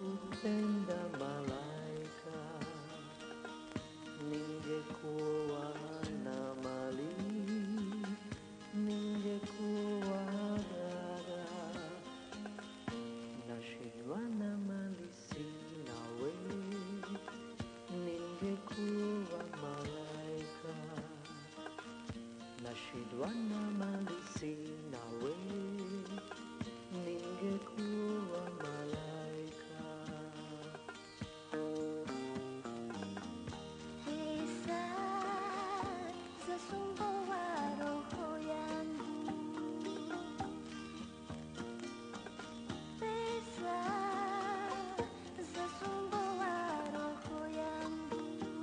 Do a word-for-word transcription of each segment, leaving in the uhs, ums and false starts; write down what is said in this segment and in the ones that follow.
nakupenda malaika, ningekuwa na mali, ningekuwa dada, nashindwa na mali sina we, ningekuwa malaika, nashindwa na mali sina we, ningekuwa malaika. Pesa zasumbua roho yangu, pesa zasumbua roho yangu,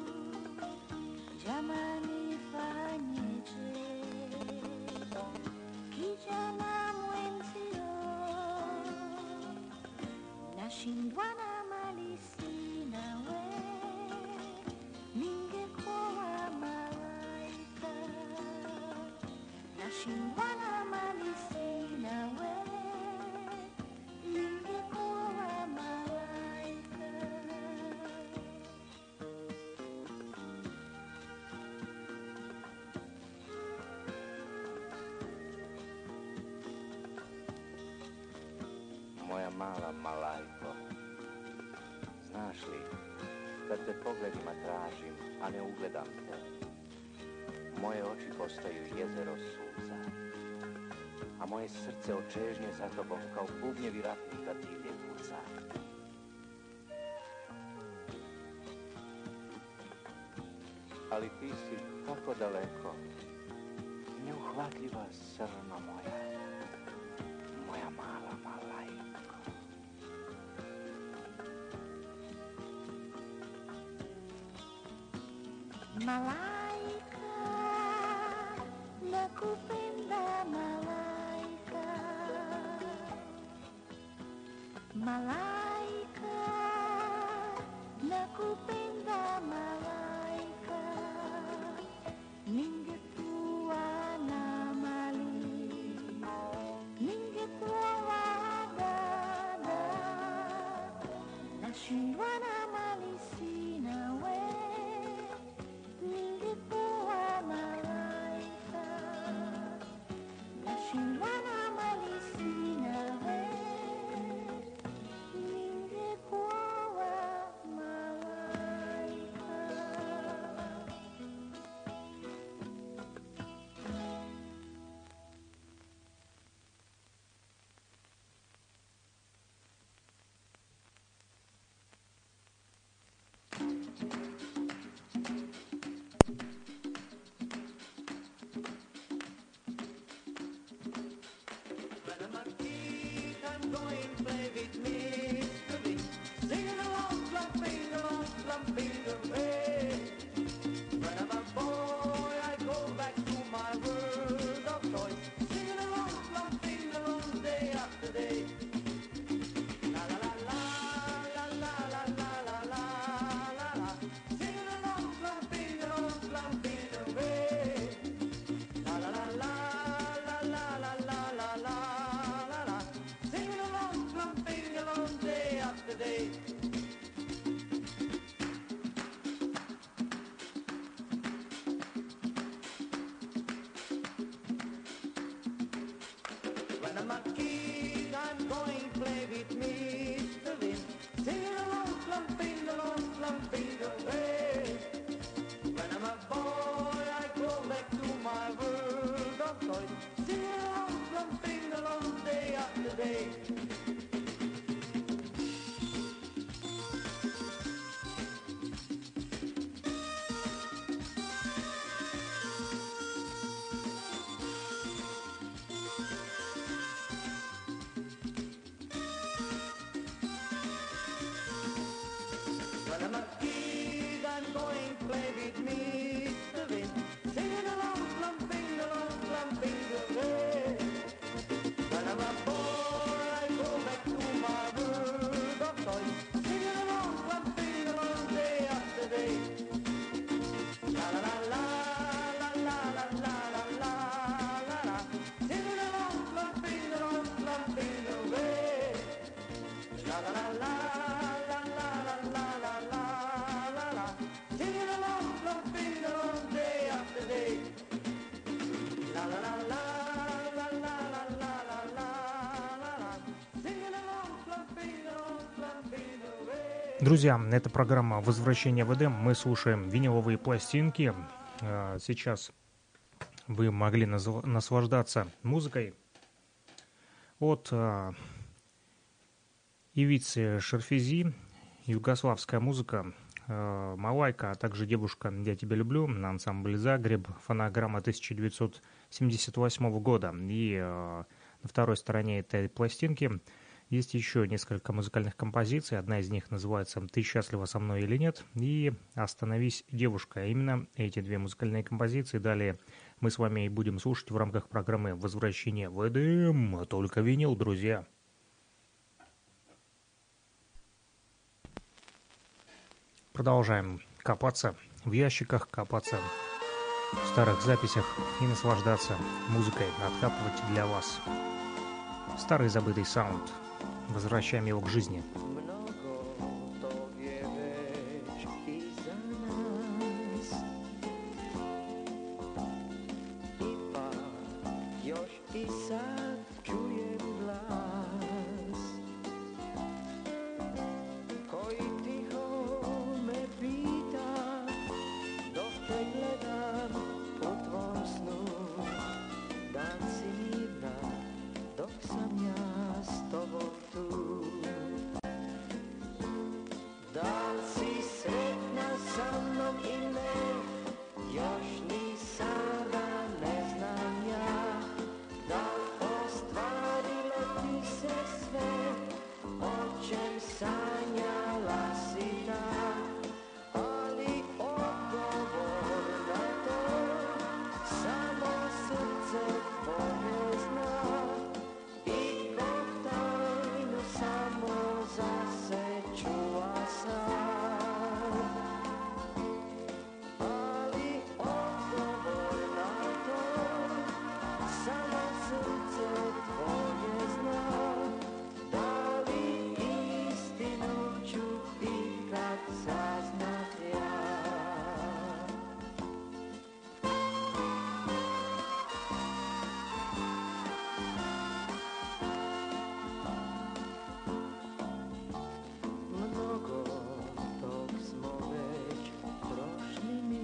jamani fanyeje, kijana mwenzio, nashindwa na mali sina we, ningekuwa malaika, nashindwa na mali sina we, ningekuwa malaika. Moja mala malajko, znaš li, kad te pogledima tražim, a ne ugledam te, moje oči postaju jezero suza, a moje srce od čežnje za tobom kao bubnjevi ratnika divlje kuca. Ali ti si tako daleko, neuhvatljiva srno moja, moja mala malajko. Malaika, nakupenda malaika, malaika, nakupenda malaika, ningekuwa na mali, ningekuwa dada, nashindwa na mali sina we, ningekuwa malaika, nashindwa na mali sina we, ningekuwa malaika. When I'm a kid, I'm going to play with Mister Bean, singing along, clumping along, clumping away. When I'm a boy, I go back to my world of toys, singing along, clumping along, day after day. La la la la la la la la la la la la, singing along, clumping along, clumping away. La la la la la la la la la la la la, singing along, clumping along, day after day. When I'm a kid, I'm going to play with Mister Bean, singing along, clumping along, clumping away. When I'm a boy, I go back to my world of toys, singing along, clumping along, day after day. When I'm a kid, I'm going to play with Mister Bean, singing along, clumping along, clumping away. When I'm a boy, I Друзья, это программа «Возвращение в Эдем». Мы слушаем виниловые пластинки. Э, Сейчас вы могли назв- наслаждаться музыкой от э, Ивицы Шарфези, югославская музыка, э, «Малайка», а также «Девушка, я тебя люблю» на ансамбле «Загреб», фонограмма тысяча девятьсот семьдесят восьмого года. И э, на второй стороне этой пластинки есть еще несколько музыкальных композиций. Одна из них называется «Ты счастлива со мной или нет?» и «Остановись, девушка». Именно эти две музыкальные композиции далее мы с вами и будем слушать в рамках программы «Возвращение в Эдем». Только винил, друзья. Продолжаем копаться в ящиках, копаться в старых записях и наслаждаться музыкой, откапывать для вас старый забытый саунд. Возвращаем его к жизни. Mnogo tog je već iza nas. Ipak još i sad čujem glas koji tiho me pita dok te gledam u tvom snu. Dan si mirna dok sam ja s tobom tu. Da li si sretna sa mnom i ne, još ni sada ne znam ja. Da li ostvarilo ti se sve, o čem sanjala si tak. Ali odgovor na to samo srce tvoje zna. I ko tajnu samo za se čuva sam. Ali odgovor na to samo srce tvoje zna. Da li istinu ću ikad saznat ja. Mnogo tog smo već prošli mi.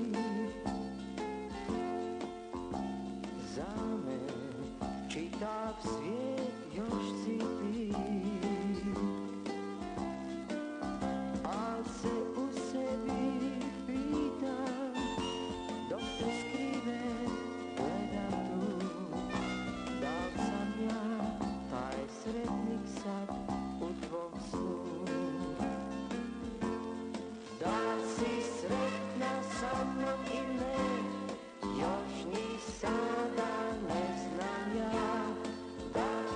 Za me čitav svijet još si ti. Al se u sebi pitam dok te skrive gledam tu. Da li sam ja taj sretnik sad u tvom snu? Da li si sretna sa mnom i ne, još ni sada ne znam ja. Da li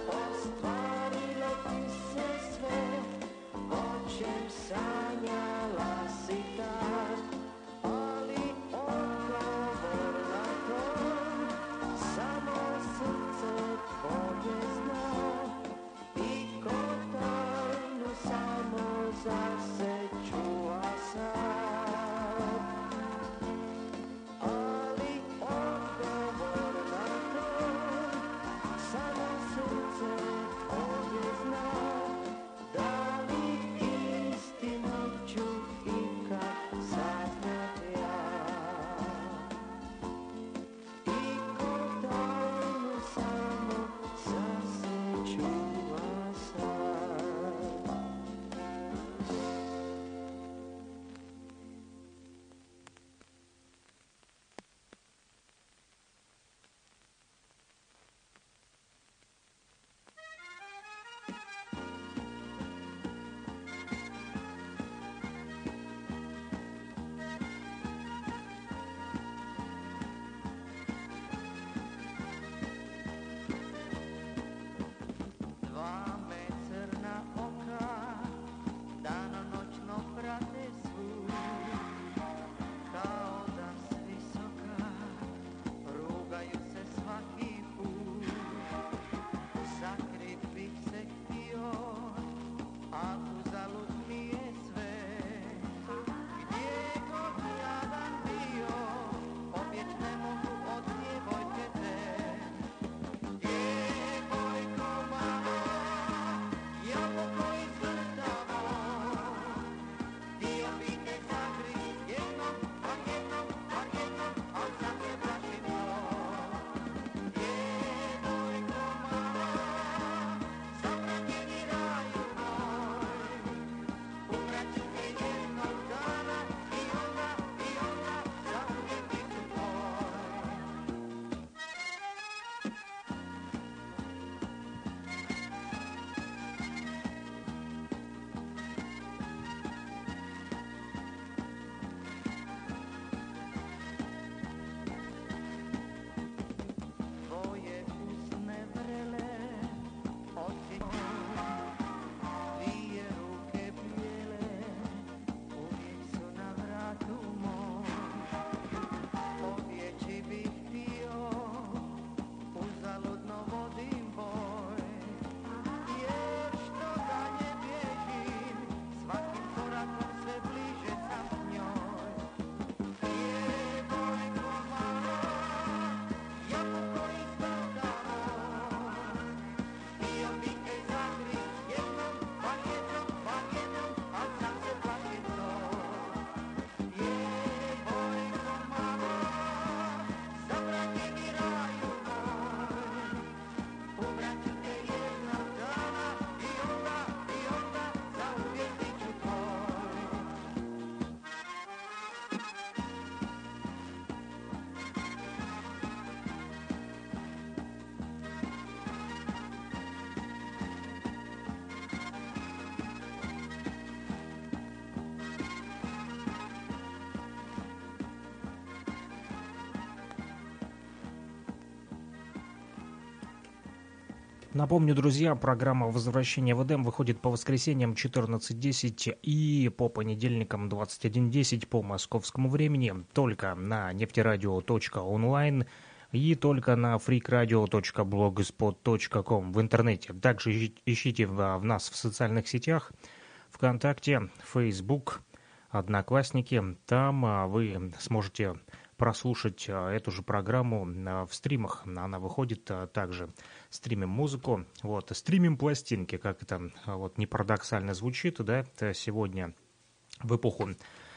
Напомню, друзья, программа «Возвращение в Эдем» выходит по воскресеньям четырнадцать десять и по понедельникам двадцать один десять по московскому времени только на нефтерадио точка онлайн и только на фрикраdiо точка блогспот точка ком в интернете. Также ищите в, в нас в социальных сетях ВКонтакте, Facebook, Одноклассники. Там а, вы сможете прослушать а, эту же программу а, в стримах. Она выходит а, также. Стримим музыку, вот, стримим пластинки, как это а, вот не парадоксально звучит, да, это сегодня в эпоху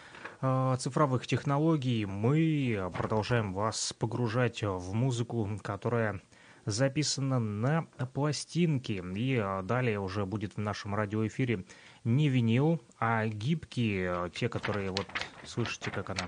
а, цифровых технологий мы продолжаем вас погружать в музыку, которая записана на пластинки. И а, далее уже будет в нашем радиоэфире не винил, а гибкие, те, которые вот слышите, как она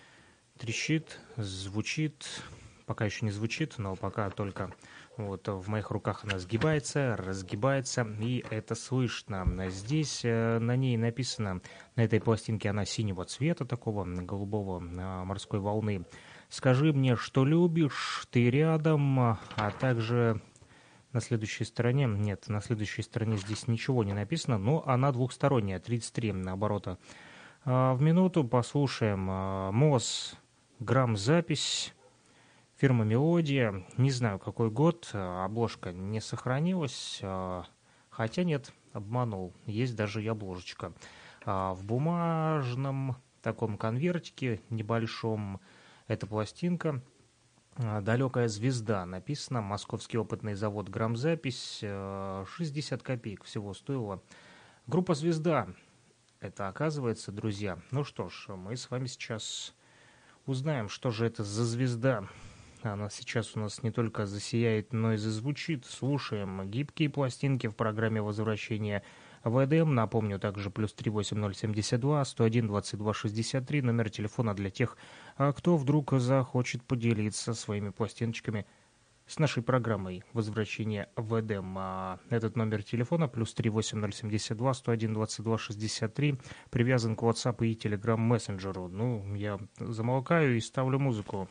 трещит, звучит, пока еще не звучит, но пока только вот в моих руках она сгибается, разгибается, и это слышно. Здесь на ней написано, на этой пластинке она синего цвета, такого голубого морской волны. «Скажи мне, что любишь, ты рядом», а также на следующей стороне, нет, на следующей стороне здесь ничего не написано, но она двухсторонняя, тридцать три оборота в минуту. Послушаем МОЗ, грамзапись, фирма «Мелодия». Не знаю, какой год, обложка не сохранилась, хотя нет, обманул, есть даже и обложечка. В бумажном таком конвертике небольшом эта пластинка. «Далекая звезда» написано, московский опытный завод «Грамзапись», шестьдесят копеек всего стоила. Группа «Звезда» это оказывается, друзья. Ну что ж, мы с вами сейчас узнаем, что же это за звезда. Она сейчас у нас не только засияет, но и зазвучит. Слушаем гибкие пластинки в программе «Возвращение в Эдем». Напомню, также плюс три восемь ноль семь два сто один двадцать два шестьдесят три, номер телефона для тех, кто вдруг захочет поделиться своими пластиночками с нашей программой «Возвращение в Эдем». Этот номер телефона плюс три восемь ноль семь два сто один двадцать два шестьдесят три привязан к WhatsApp и Telegram мессенджеру. Ну, я замолкаю и ставлю музыку.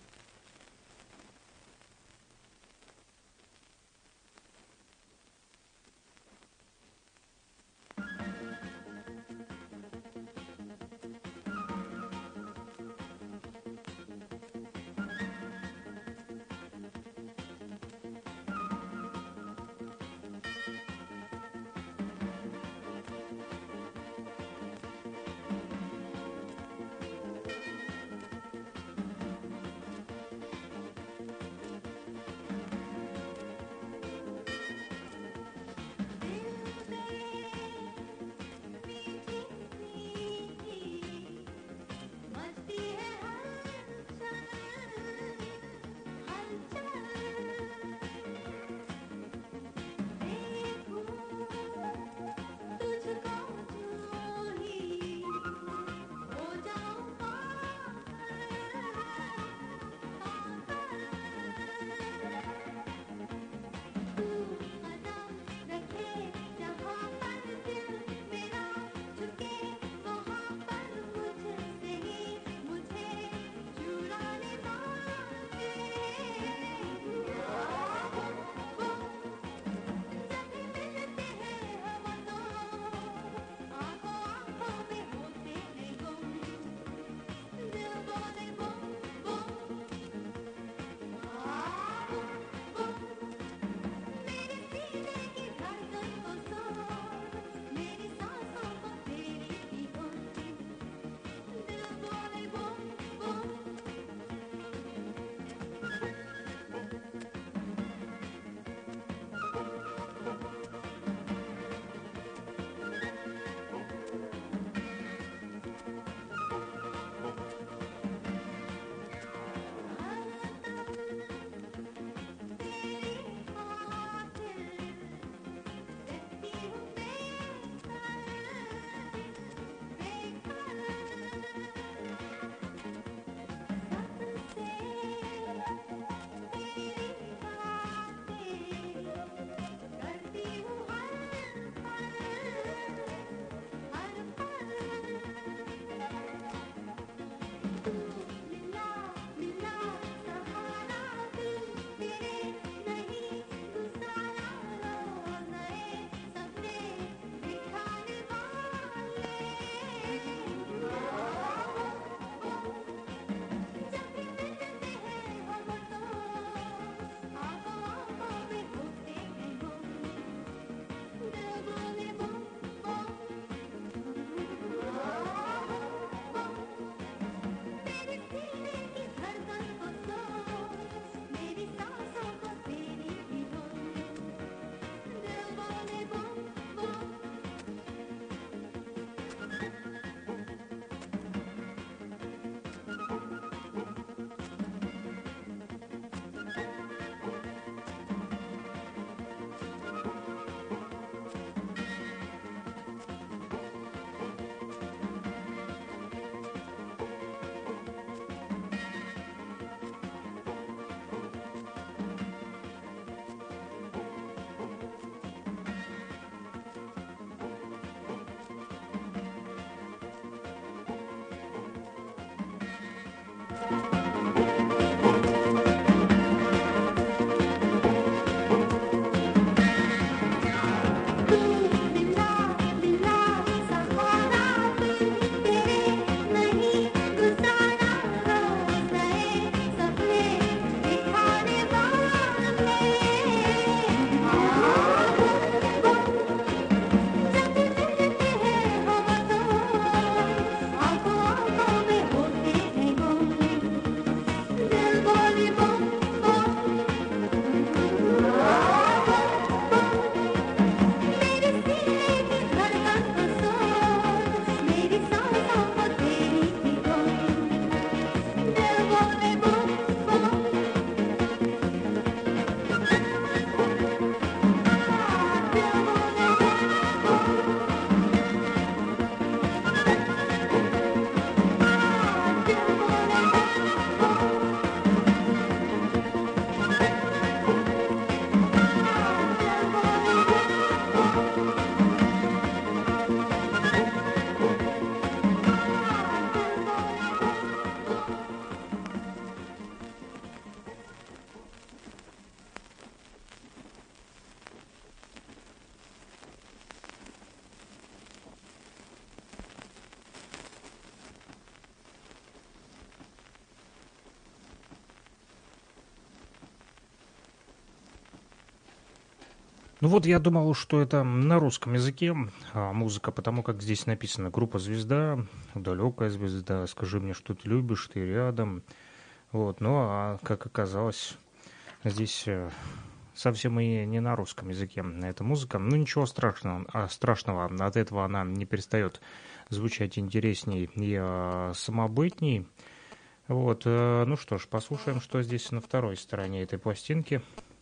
Ну вот я думал, что это на русском языке а, музыка, потому как здесь написано группа «Звезда», далекая звезда, скажи мне, что ты любишь, ты рядом. Вот, ну а как оказалось, здесь э, совсем и не на русском языке эта музыка. Ну ничего страшного, а, страшного, от этого она не перестает звучать интересней и э, самобытней. Вот, э, ну что ж, послушаем, что здесь на второй стороне этой пластинки.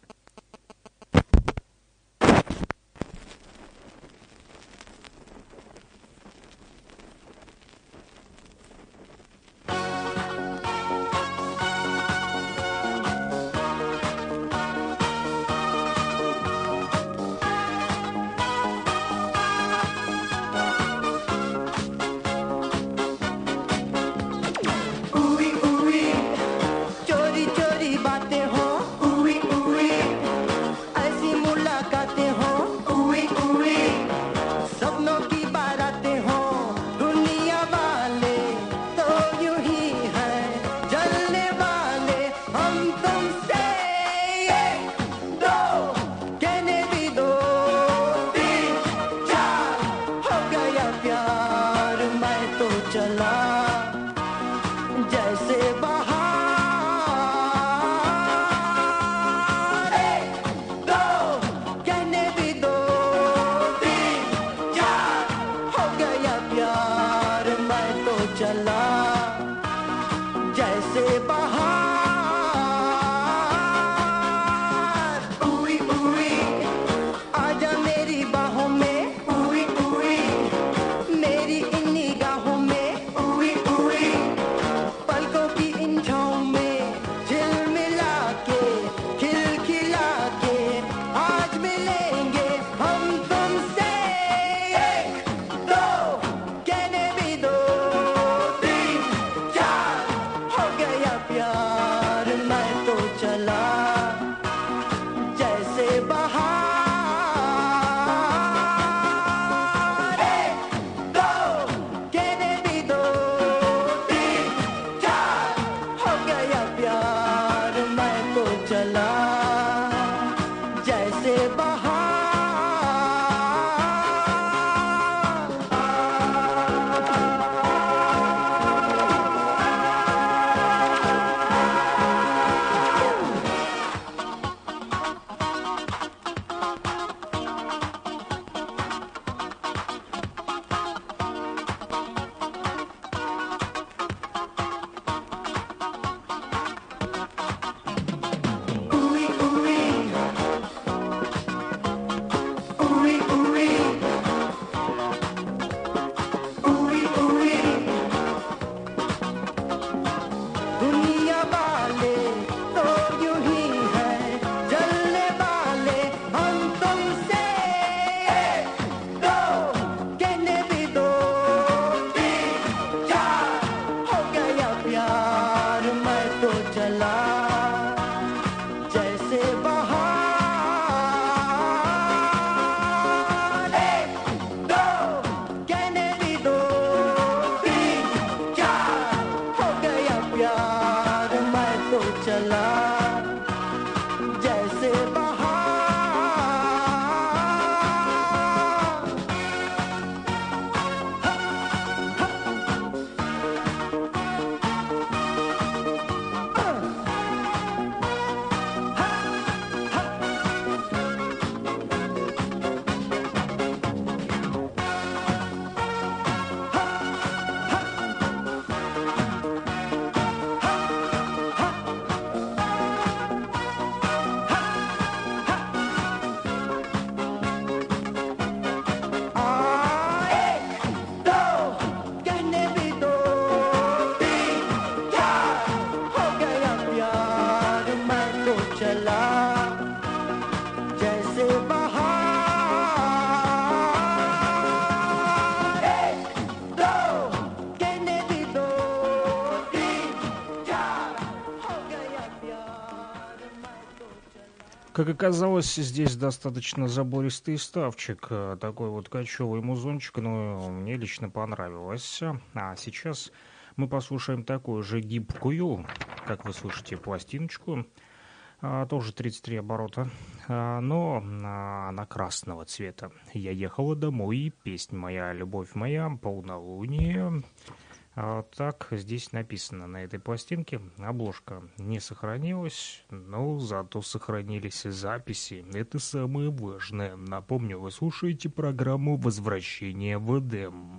उई उई चोरी चोरी बातें हो उई उई ऐसी मुलाकातें हो उई उई सपनों की बारातें हो दुनिया वाले तो यूं ही हैं जलने वाले हम तुमसे एक दो कहने भी दो तीन चार हो गया प्यार मैं तो चला जैसे बाहर एक दो कहने भी दो तीन चार हो गया प्यार मैं तो चला जैसे बाहर उई उई आजा मेरी बाहों में उई उई मेरी इन निगाहों में उई उई पलकों की इन छाँव में झिलमिला के खिलखिला के आज मिलेंगे हम तुमसे एक दो कहने भी दो तीन चार हो गया प्यार मैं तो चला जैसे बाहर एक दो कहने भी दो तीन चार हो गया प्यार मैं तो चला जैसे बाहर उई उई उई उई उई उई दुनिया वाले तो यूं ही हैं जलने वाले हम तुमसे एक दो कहने भी दो तीन चार हो गया प्यार मैं तो चला जैसे बाहर एक दो कहने भी दो तीन चार हो गया प्यार मैं तो चला जैसे बाहर एक दो कहने भी दो तीन चार हो गया प्यार मैं तो चला जैसे बाहर एक दो कहने भी दो तीन चार हो गया प्यार मैं तो चला Как оказалось, здесь достаточно забористый ставчик, э, такой вот кочевый музончик, но мне лично понравилось. А сейчас мы послушаем такую же гибкую, как вы слышите, пластиночку. а, тоже тридцать три оборота, а, но а, она красного цвета. Я ехала домой, песня моя, любовь моя, полнолуние. А, так здесь написано на этой пластинке. Обложка не сохранилась, но зато сохранились записи. Это самое важное. Напомню, вы слушаете программу «Возвращение в Эдем».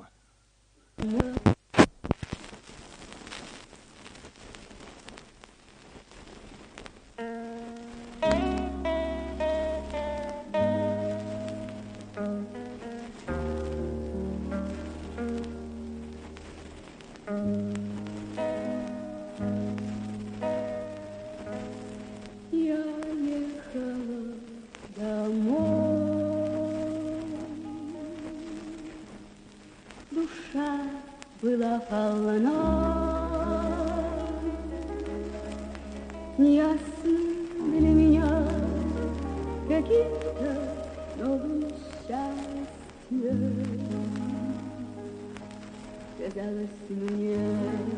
Была полна неясно для меня каким-то новым счастьем. Казалось мне,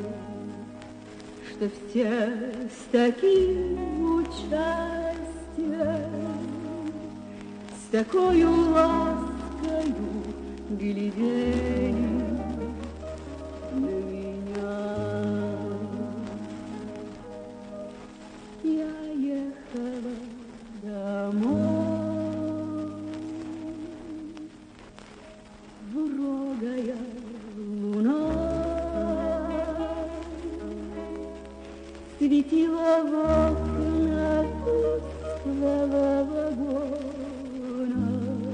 что все с таким участием, с такою ласкою глядели на меня. Я ехала домой, двурогая луна светила в окна тусклого вагона.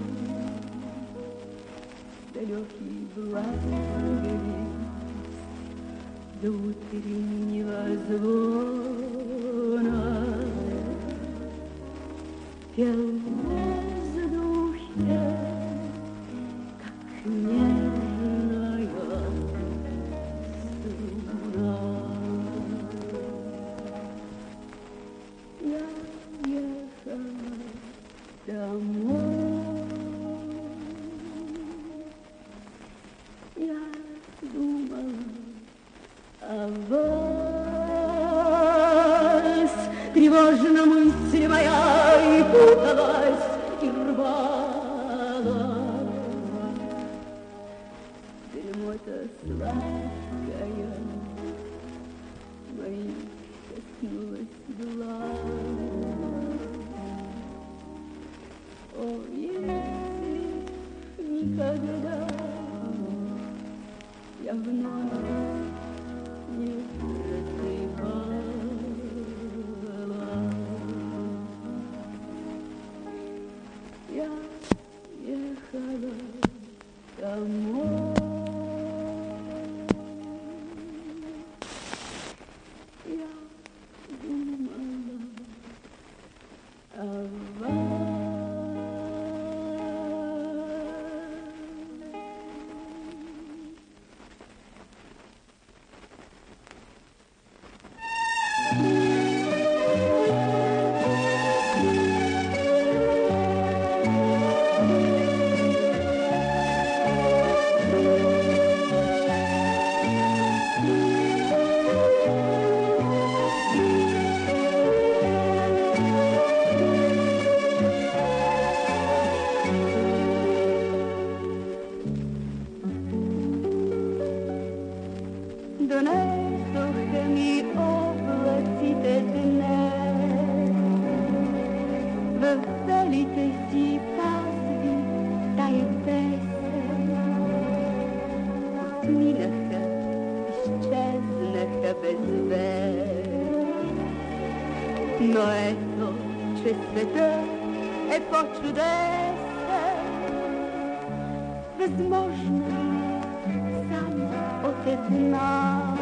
Далекий благовест до утреннего звона пел в воздухе, как нежная струна. Я ехала домой, я думала о вас. Тревожно мысль моя и путалась, и рвалась. Дремота сладкая моих коснулась глаз. О, если никогда я вновь не засыпала, я ехала домой, я думала о вас. Донесох ми облаците днес в велите си пазви тая песен. Отминаха, изчезнаха без вест. Но ето, че светът е по-чудесен. Възможно само от една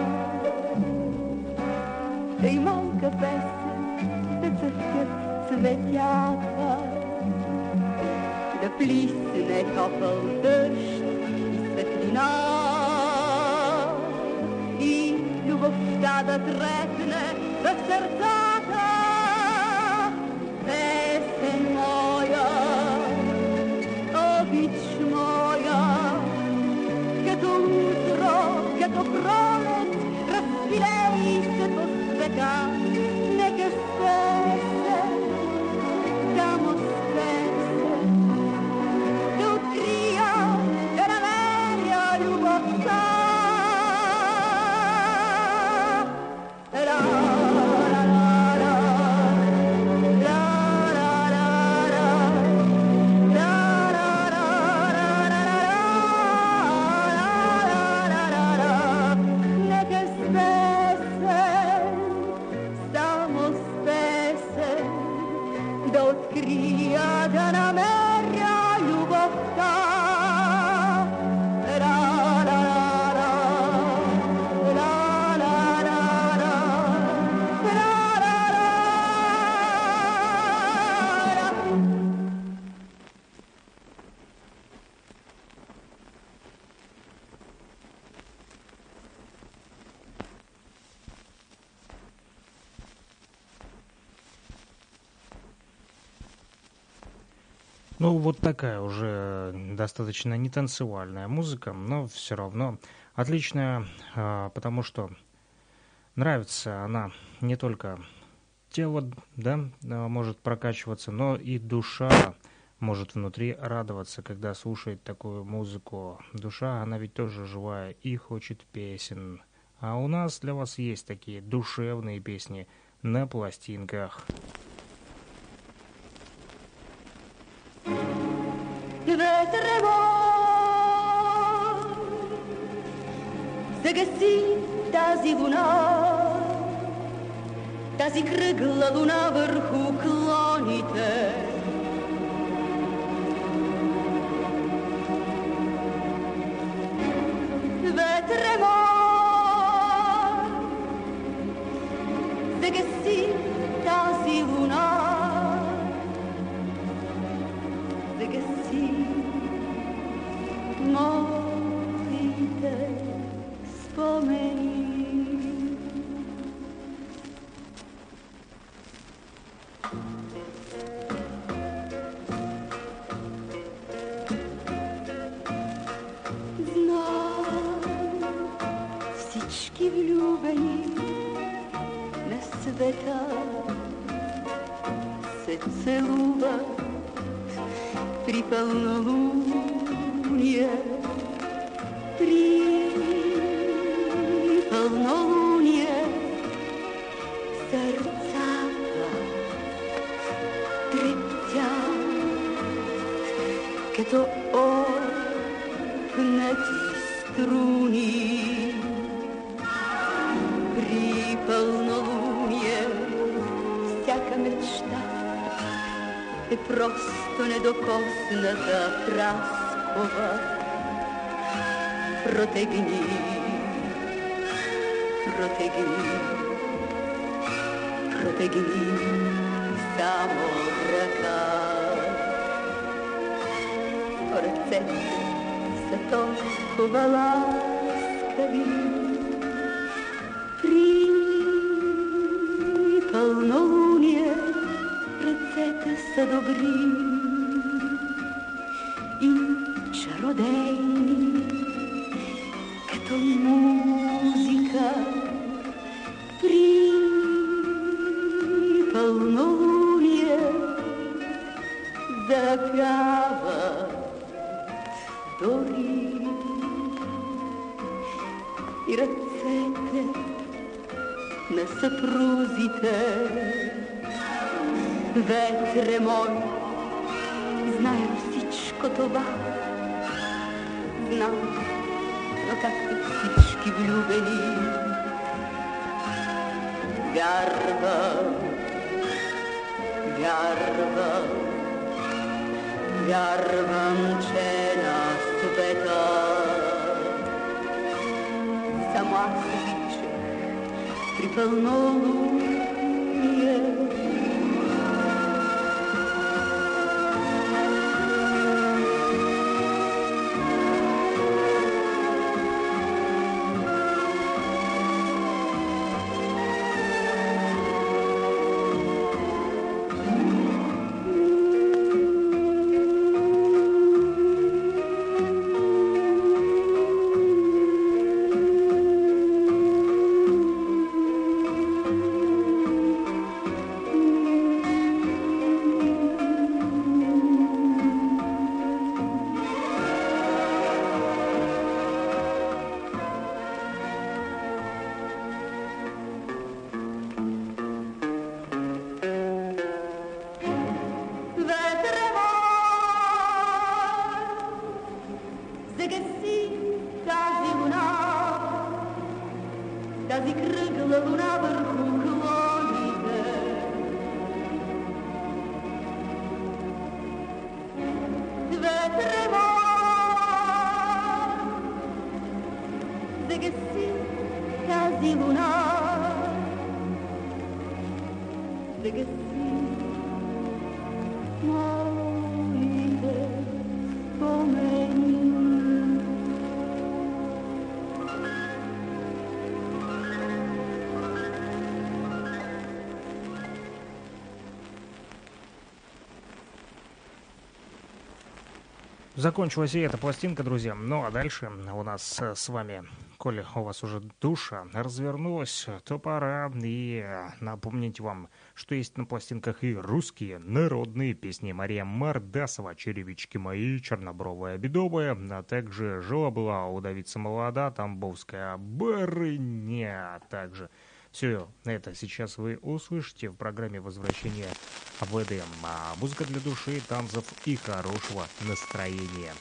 и малка песен да цъфкат цветята, да плисне топъл дъжд и светлина и любовта да трепне в сърцата. Песен моя, обич моя, като утро, като пролет, разпилей се по света. Нека с песен ta namera ljubov ta. La la la la, la la la la, la la la la. Ну, вот такая уже достаточно нетанцевальная музыка, но все равно отличная, а, потому что нравится она не только тело, да, а, может прокачиваться, но и душа может внутри радоваться, когда слушает такую музыку. Душа, она ведь тоже живая и хочет песен. А у нас для вас есть такие душевные песни на пластинках. Vedremo se găsi tazi luna, tazi krygla luna vrhu klonite. Vedremo se găsi tazi luna, se găsi morite spomeni. Знам, всички влюбени на света се целуват при пълнолуние, при пълнолуние сърцата трептят като опнати струни. При пълнолуние всяка мечта е просто недокосната праскова. Протегни, протегни, протегни само ръка. Ръцете са толкова ласкави. При пълнолуние ръцете са добри и чародейни, като музика. При пълнолуние запяват дори и ръцете на съпрузите. Ветре мой, знае всичко това, знам, но както всички влюбени, вярвам, вярвам, вярвам, че на света само аз обичах при пълнолуние. тази кръгла луна върху клоните. mi lunar, de que sí, morire come Закончилась и эта пластинка, друзья. Ну а дальше у нас э, с вами, коли у вас уже душа развернулась, то пора и э, напомнить вам, что есть на пластинках и русские народные песни. Мария Мордасова «Черевички мои», «Чернобровая бедовая», а также «Жила-была удавица молода», «Тамбовская барыня», а также... Все это сейчас вы услышите в программе «Возвращение в Эдем». А музыка для души, танцев и хорошего настроения.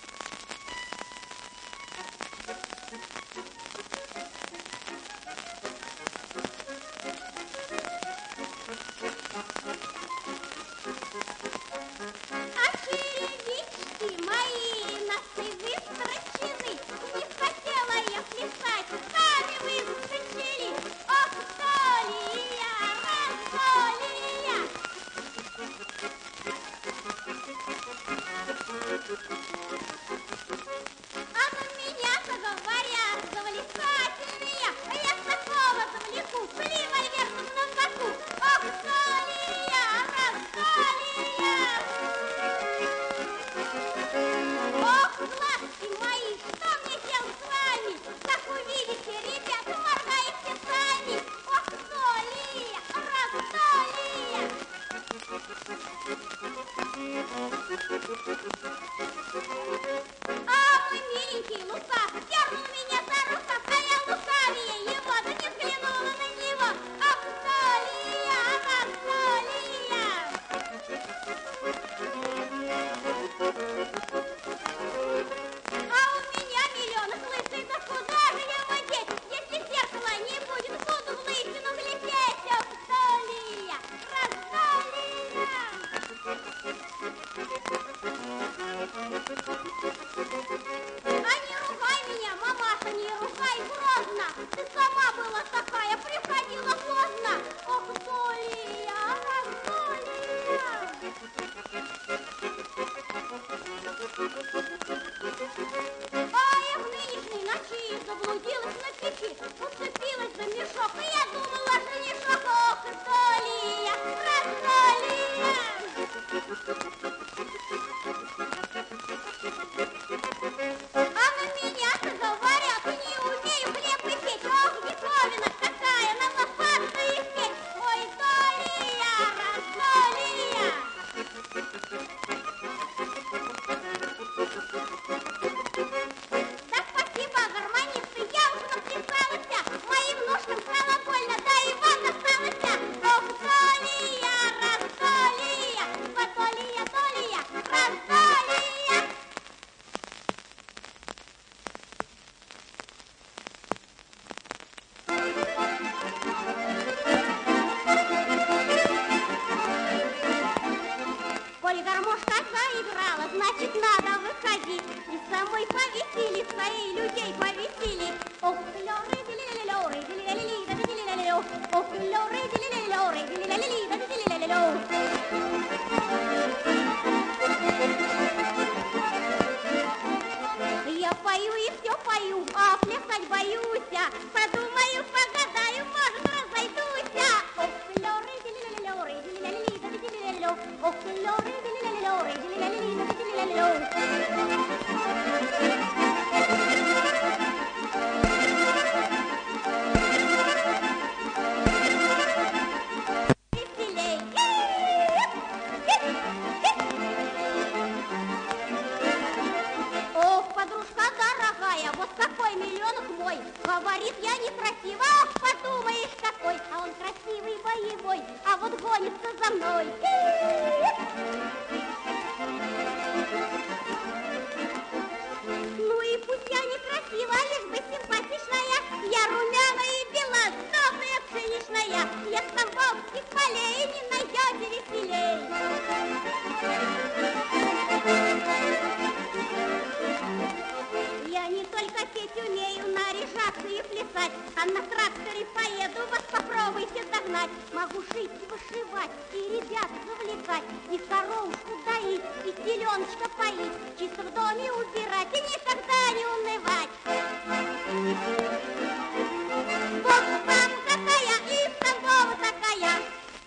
А черевички мои носы выстрочены, не хотела я плясать, сами вы выскочили. Ох, Толия, Толия! А на меня-то говорят завлекательные, а я с такого завлеку, с револьвером на боку. Ох, Толия, Толия! Ох, глазки мои, что мне делать с вами? Как увидите, ребята, моргаете сами. Ох, Толия, Толия! А мой миленький Лука дернул меня за рукав, а я лукавее его, да не взглянула на него. Ах, Толия, ах, Толия! А у меня миллионов лысый, да куда же его деть? Если зеркала не будет, буду в лысину глядеть. Ах, Толия, Толия! А не ругай меня, мамаша, не ругай грозно. Ты сама была такая, приходила поздно. Ох, Толия, ах, Толия! А я в нынешней ночи заблудилась на печи, уцепилась за мешок, и я думала, женишок. Ох, Толия, ах, Толия! А на меня-то говорят, не умею хлеб и печь. Ох, диковина какая, на лопатку их печь. Ой, Толия, раз, Толия! Да спасибо, гармонисты, я уж наплясалась, моим ножкам стало больно, да и вам досталось. Ох, Толия, раз, Толия, два Толия, Толия, раз, Толия! Коль гармошка заиграла, значит, надо выходить. И самой повеселиться, и людей повесели. Ох, лёры, дили-ли-лёры, дили-ли-ли, да дили-ли-ли-лё. Ох, лёры, дили-ли-лёры, дили-ли-ли, да дили-ли-ли-лё. Я пою и все пою, а плясать боюсь. Подумаю, погадаю, может, разойдусь. Ох, лёры, дили-ли-лёры, дили-ли-ли, да дили-ли-ли-лё. Ох, лёры, дили-ли-лёры, дили-ли-ли, да дили-ли-ли-лё. Веселей! спать, и ребят завлекать, и коровушку доить, и теленочка поить, чисто в доме убирать и никогда не унывать. Вот мама какая и в Тамбову такая.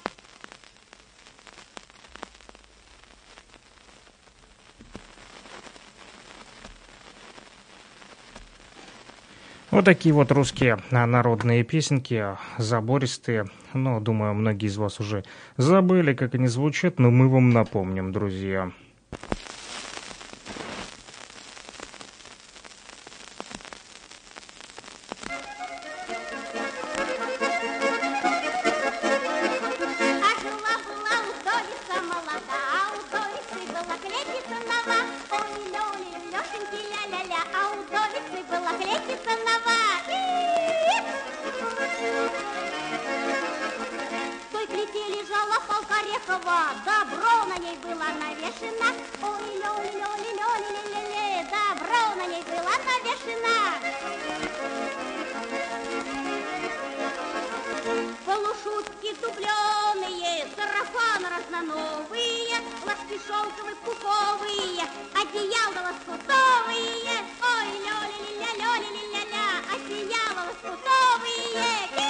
Вот такие вот русские народные песенки, забористые. Ну, думаю, многие из вас уже забыли, как они звучат, но мы вам напомним, друзья. Добро на ней было навешено, ой, лёли, лёли, лёли, лёли, лёли, добро на ней было навешено. Полушубки дубленые, сарафаны разноновые, ласки шелковые, пуховые, одеяла лоскутовые, ой, лёли, ля, лёли, ля, ля, одеяла лоскутовые.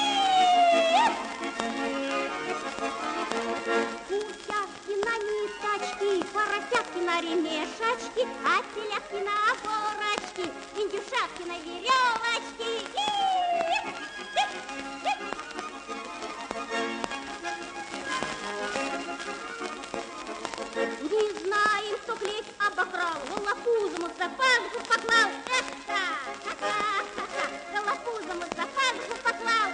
Гусятки на ниточки, поросятки на ремешочки, а телятки на оборочки, индюшатки на веревочки. Не знаем, кто клеть обокрал, голопузому за пазуху поклал. Эх-ха, ха-ха-ха-ха, голопузому за пазуху поклал.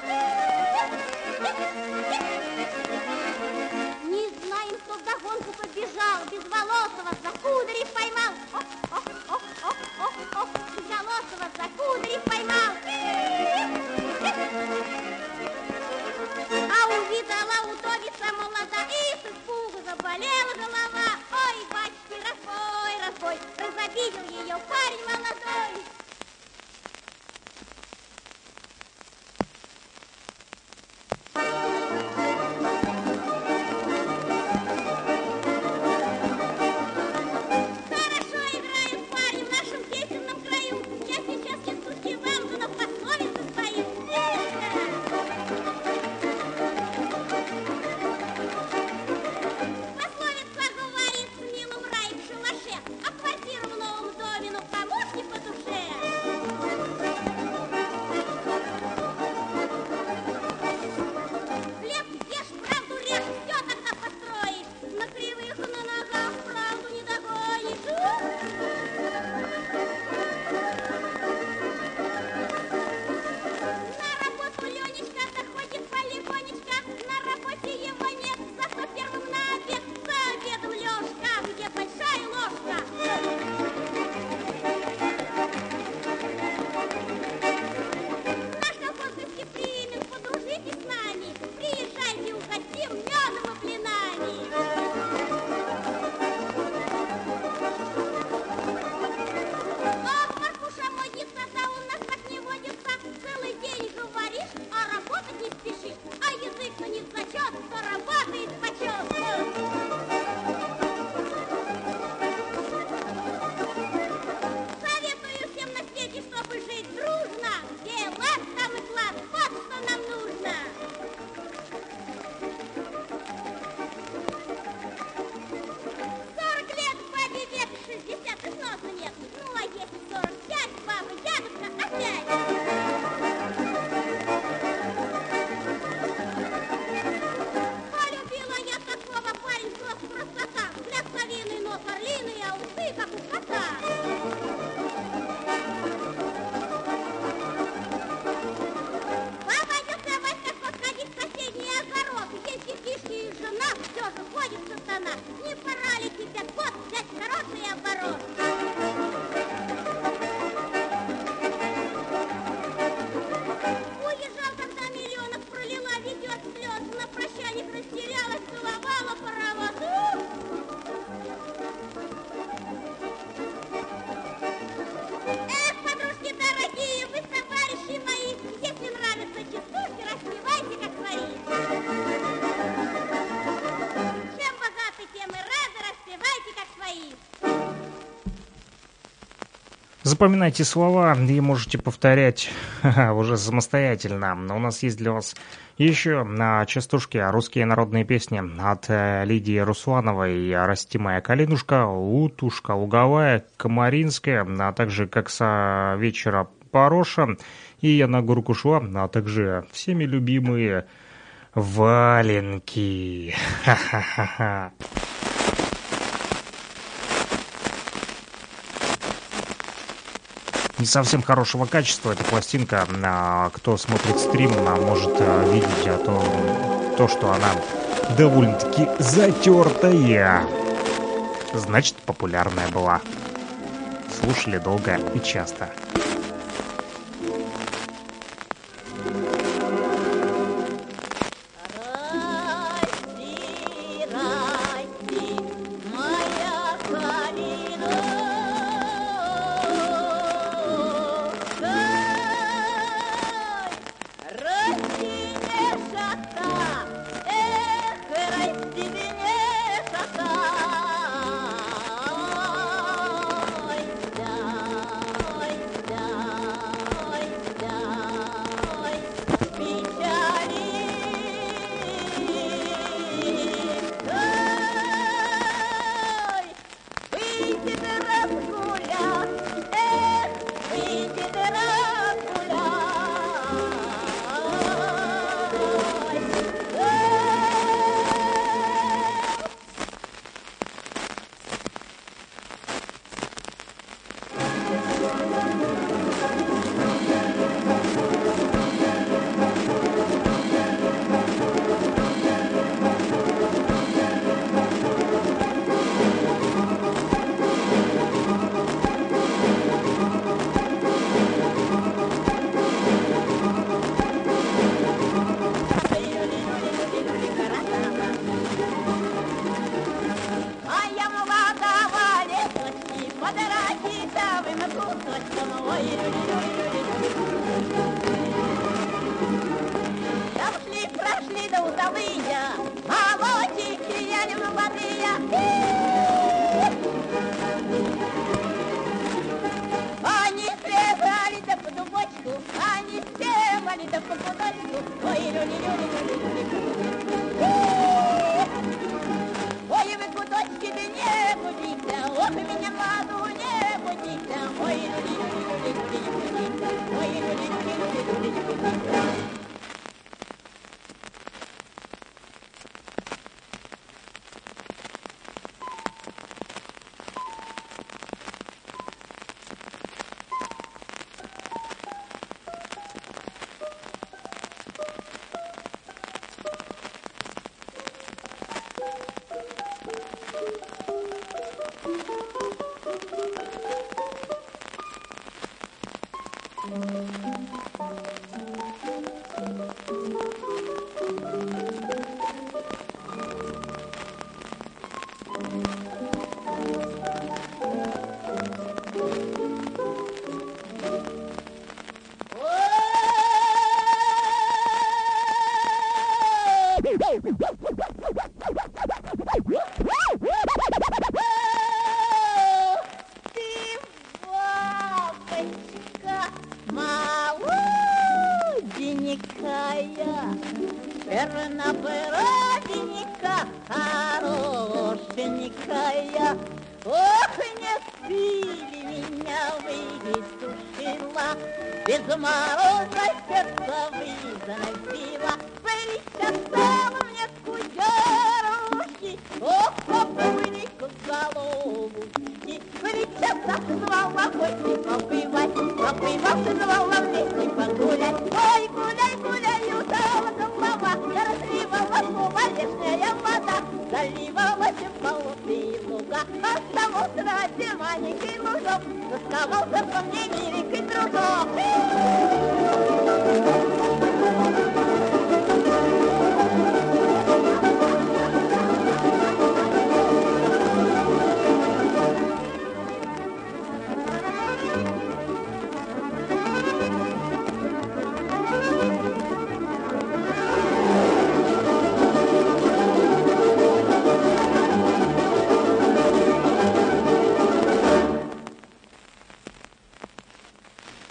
Не знаем, кто вдогонку побежал, безволосого за кудри поймал. Ох, ох, ох, ох, ох, ох, безволосого за кудри поймал. А увидала удовица молода, и с испугу заболела голова. Ой, батюшки, разбой, разбой, разобидел ее парень молодой. Запоминайте слова и можете повторять уже самостоятельно. У нас есть для вас еще на частушке русские народные песни от Лидии Руслановой: «Расти моя калинушка», «Утушка луговая», «Комаринская», а также «Как со вечера Пороша» и «Я на горку шла», а также всеми любимые «Валенки». Ха-ха-ха-ха. Не совсем хорошего качества эта пластинка. Кто смотрит стрим, может видеть а то, то, что она довольно-таки затертая. Значит, популярная была. Слушали долго и часто.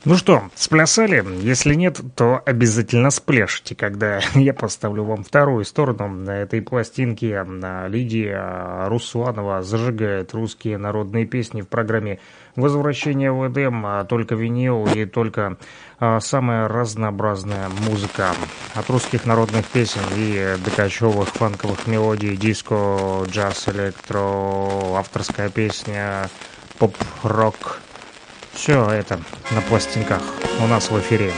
Ну что, сплясали? Если нет, то обязательно спляшите, когда я поставлю вам вторую сторону на этой пластинке. Лидия Русланова зажигает русские народные песни в программе «Возвращение в Эдем». Только винил и только самая разнообразная музыка. От русских народных песен и до кочевых фанковых мелодий, диско, джаз, электро, авторская песня, поп-рок. Все это на пластинках у нас в эфире.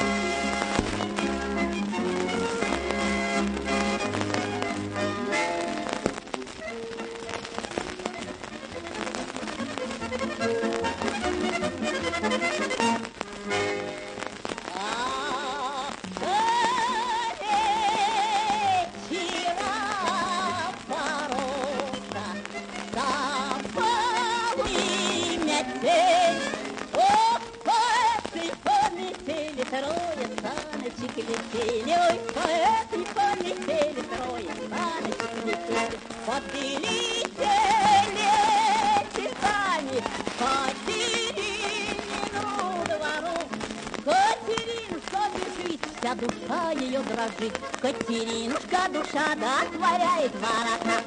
Душа ее дрожит, Катеринушка, душа да отворяет ворота.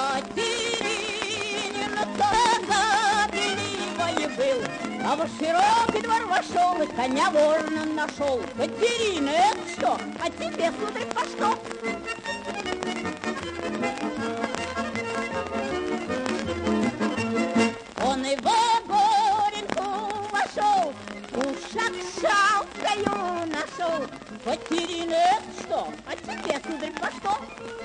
Катерининка горделивая был, а в широкий двор вошел и коня вольно нашел. Катерина, это что? А тебе, сударь, по что? Он и в горенку вошел, ушак шалкою нашел. Катерина, это что? А тебе, сударь, по что?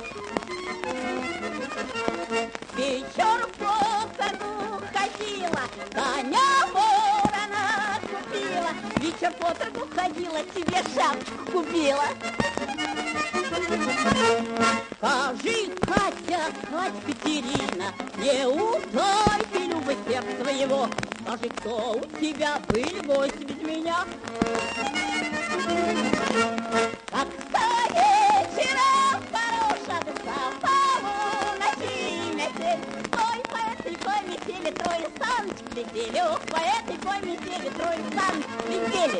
Вечер по саду ходила, коня ворона купила. Вечер по саду ходила, тебе шапочку купила. Скажи, Катя, Катя Катерина, не утай ты, Люба, сердце своего. Скажи, кто у тебя был гость без меня? Как вечером хороша душа, полуночи метель. Ой, по этой кой метели трое саночек летели. Ох, по этой кой метели трое саночек летели.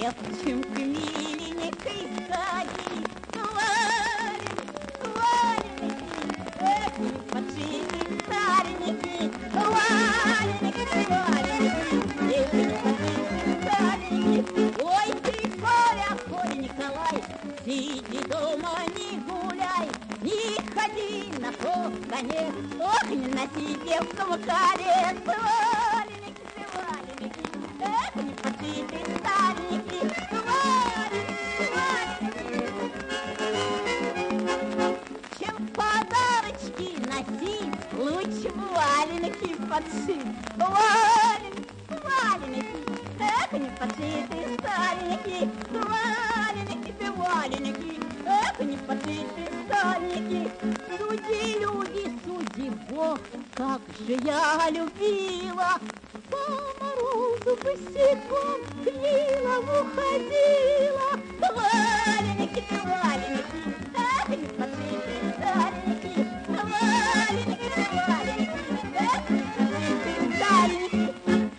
девчонка миленькой сходи. Валеники, валеники, эх, не подшиты старенькие. Валеники, валеники, эх, не подшиты старенькие. Ой, ты, Коля, Коля Николай, сиди дома, не гуляй, не ходи на то коне, ох, не носи девкам карет. Валеники, валеники, эх, не подшиты старенькие. Валеники, валеники. Чем подарочки носить, лучше валенки подшить. Валенки, валеники, эх, не подшиты старенькие. Валеники, валеники, эх, не подшиты старенькие. Суди, люди, суди, Бог, как же я любила. По морозу босиком к Нилову ходила. Валеники, валеники, эх, не подшиты старенькие. Валеники, валеники, эх, не подшиты старенькие.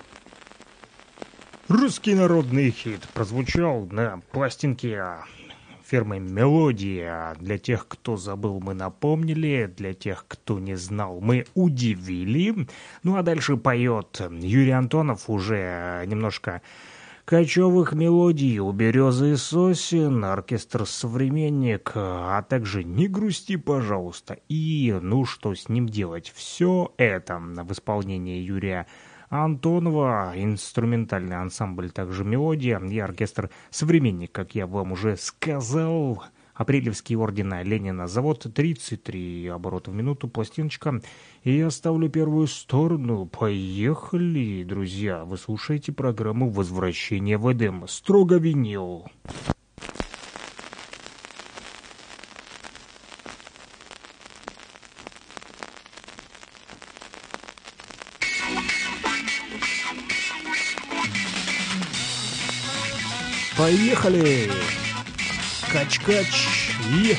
Русский народный хит прозвучал на пластинке фирмы «Мелодия». Для тех, кто забыл, мы напомнили. Для тех, кто не знал, мы удивили. Ну а дальше поет Юрий Антонов уже немножко кочевых мелодий у березы и сосен, оркестр «Современник», а также «Не грусти, пожалуйста». И ну что с ним делать? Все это в исполнении Юрия Антонова, инструментальный ансамбль, также «Мелодия» и оркестр «Современник», как я вам уже сказал. Апрелевские ордена Ленина, завод тридцать три оборота в минуту, пластиночка. И я ставлю первую сторону. Поехали, друзья. Вы слушаете программу «Возвращение в Эдем». Строго винил. Поехали! Кач-кач! И...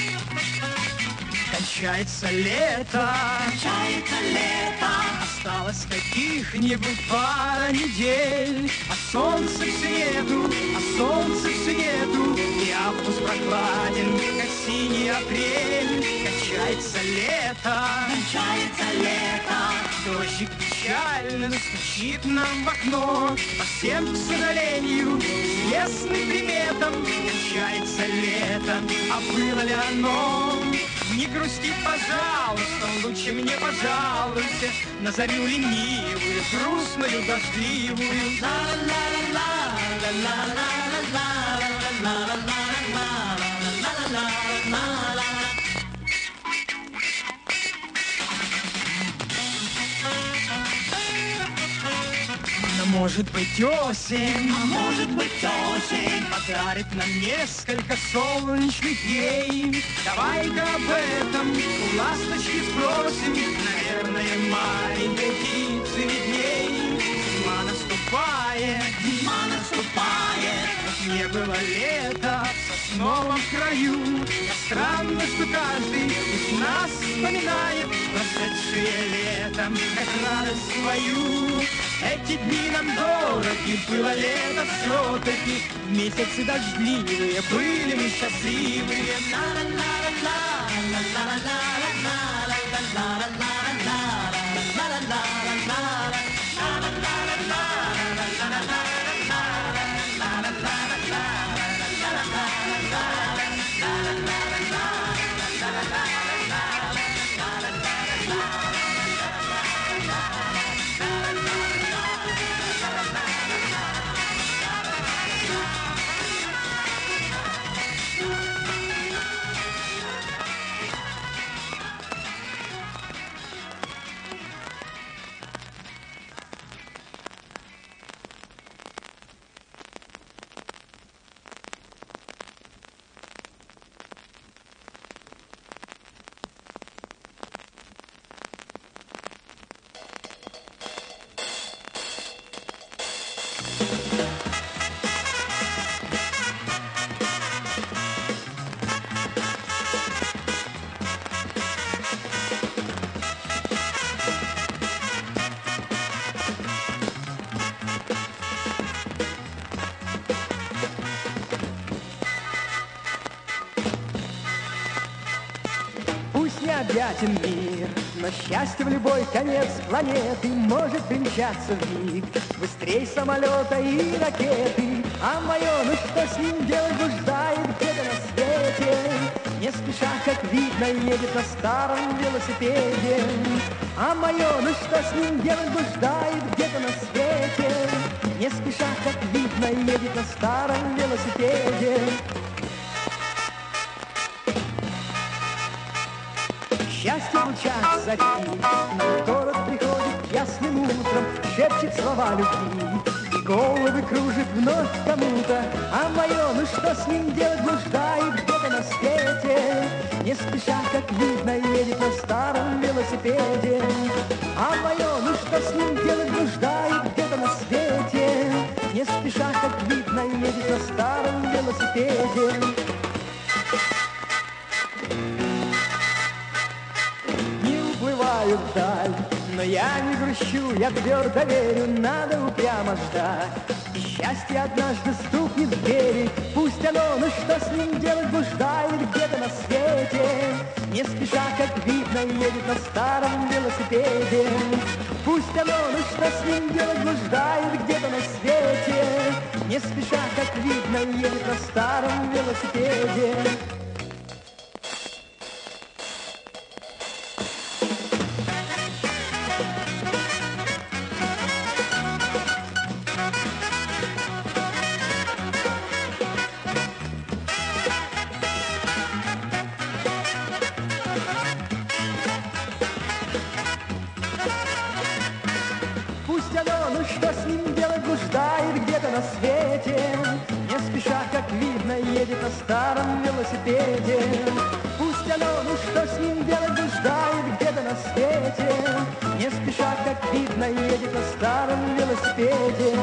Кончается лето, кончается лето, осталось каких-нибудь пара недель, а солнце в среду, а солнце в среду, и август прохладен, как синий апрель. Кончается лето, кончается лето, дождик печально стучит нам в окно, по всем, к сожалению, известным приметам. Кончается лето, а было ли оно? Не грусти, пожалуйста, лучше мне, пожалуйся, на зарю ленивую, грустную, дождливую. Но может быть осень, а может быть осень подарит нам несколько солнечных дней. Давай-ка об этом у ласточки спросим, наверное, маленькой птицы видней. Зима наступает, зима наступает, как не было лета в сосновом краю. А странно, что каждый из нас вспоминает прошедшее летом, как радость свою. Эти дни нам дороги, было лето все-таки, месяцы дождливые, были мы счастливые. необъятен мир, но счастье в любой конец планеты может примчаться вмиг, быстрей самолета и ракеты. А мое, ну что с ним делать, блуждает где-то на свете, не спеша, как видно, едет на старом велосипеде. А мое, ну что с ним делать, блуждает где-то на свете, не спеша, как видно, едет на старом велосипеде. Счастье в лучах зари, на город приходит ясным утром, шепчет слова любви, и головы кружит вновь кому-то. А мое, ну что с ним делать, блуждает где-то на свете, не спеша, как видно, едет на старом велосипеде. А мое, ну что с ним делать, блуждает где-то на свете, не спеша, как видно, едет на старом велосипеде. Вдаль, но я не грущу, я твердо верю, надо упрямо ждать. И счастье однажды стукнет в двери, пусть оно, ну что с ним делать, блуждает где-то на свете, не спеша, как видно, едет на старом велосипеде. Пусть оно, ну что с ним делать, блуждает где-то на свете, не спеша, как видно, едет на старом велосипеде. Едет на старом велосипеде. Пусть оно, ну что с ним делать, блуждает где-то на свете, не спеша, как видно, едет на старом велосипеде.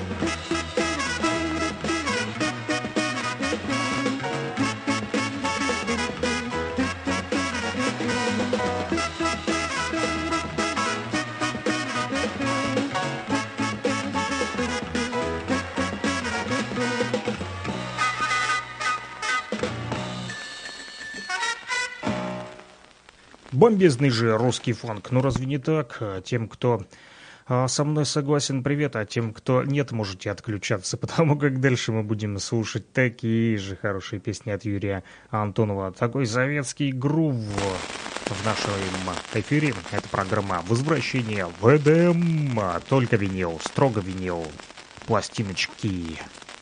Бомбезный же русский фанк. Ну разве не так? Тем, кто а, со мной согласен, привет, а тем, кто нет, можете отключаться, потому как дальше мы будем слушать такие же хорошие песни от Юрия Антонова. Такой советский грув в нашем эфире. Это программа «Возвращение в Эдем». Только винил, строго винил, пластиночки.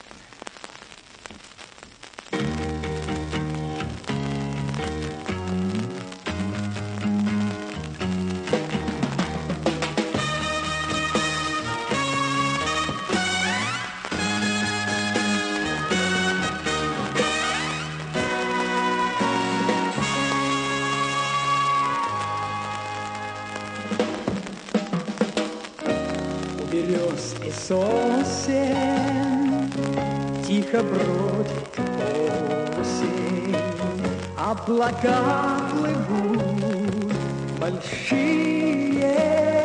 Берез и сосен тихо бродит осень, облака плывут большие,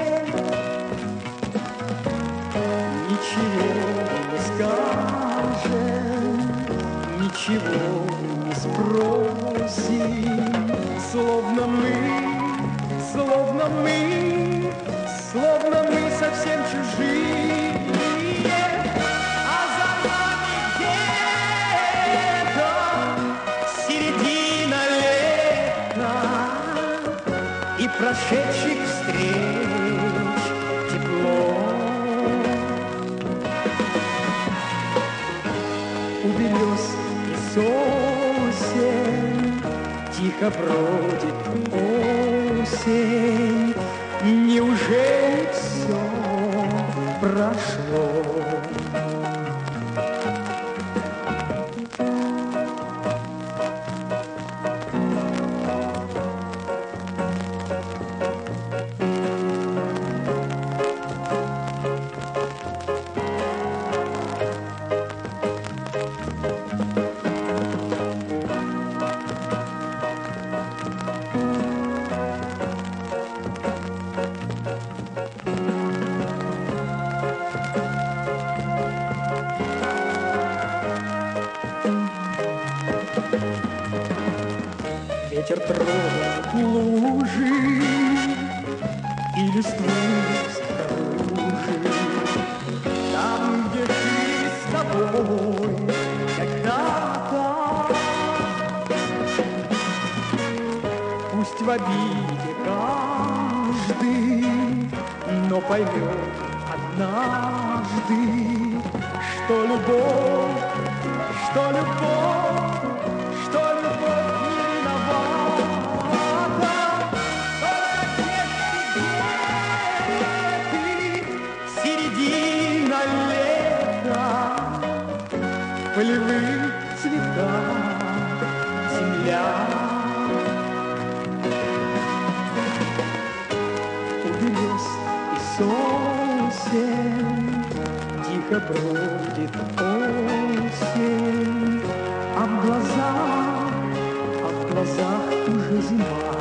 ничего не скажем, ничего не спросим, словно мы, словно мы, словно мы совсем чужие, а за нами где-то середина лета и прошедших встреч тепло. У берез и сосен тихо бродит осень. Неужели все прошло? Ветер тронет лужи кружит и листву снаружи. Там, где жили с тобой когда-то, пусть в обиде каждый, но поймет однажды, что любовь, что любовь, что любовь не виновата. Только где ты, середина лета, полевых цветах земля. Уберез и сосен, тихо бродит осень, а в глазах, а в глазах уже зима.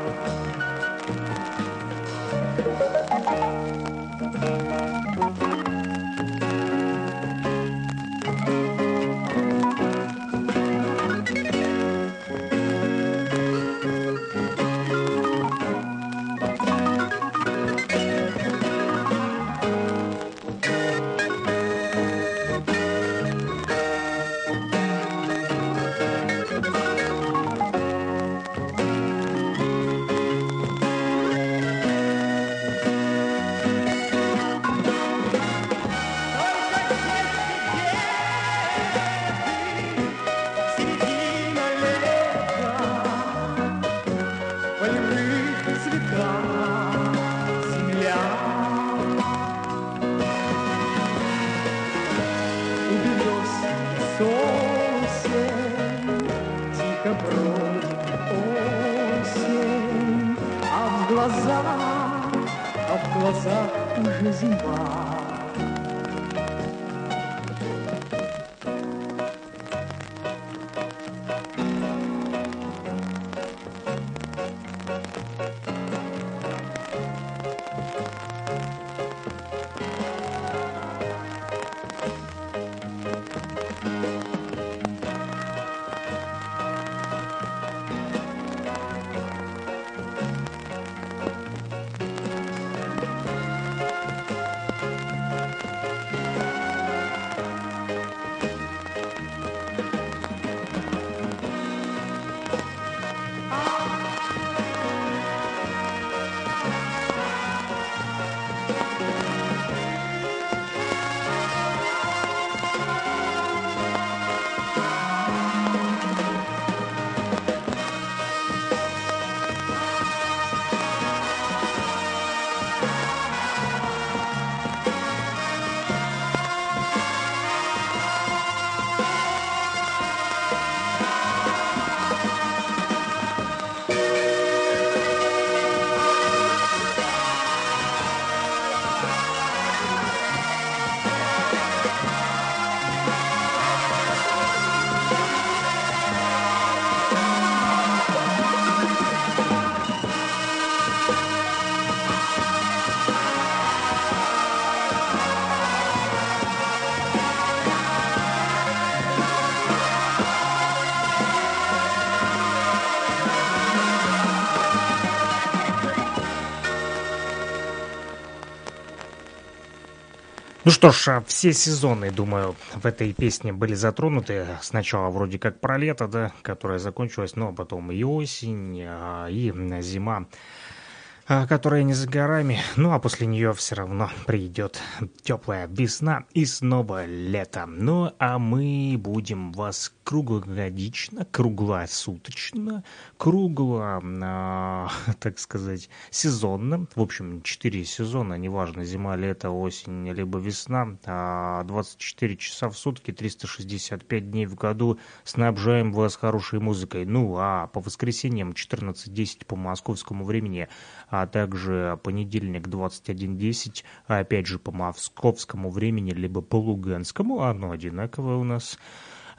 Ну что ж, все сезоны, думаю, в этой песне были затронуты. Сначала вроде как про лето, да, которое закончилось, но потом и осень, и зима, которая не за горами. Ну а после нее все равно придет теплая весна и снова лето. Ну а мы будем вас круглогодично, круглосуточно, кругло, э, так сказать, сезонно. В общем, четыре сезона, неважно, зима, лето, осень, либо весна. двадцать четыре часа в сутки, триста шестьдесят пять дней в году снабжаем вас хорошей музыкой. Ну а по воскресеньям четырнадцать десять по московскому времени, а также понедельник двадцать один десять, а опять же по московскому времени, либо по луганскому, оно одинаковое у нас.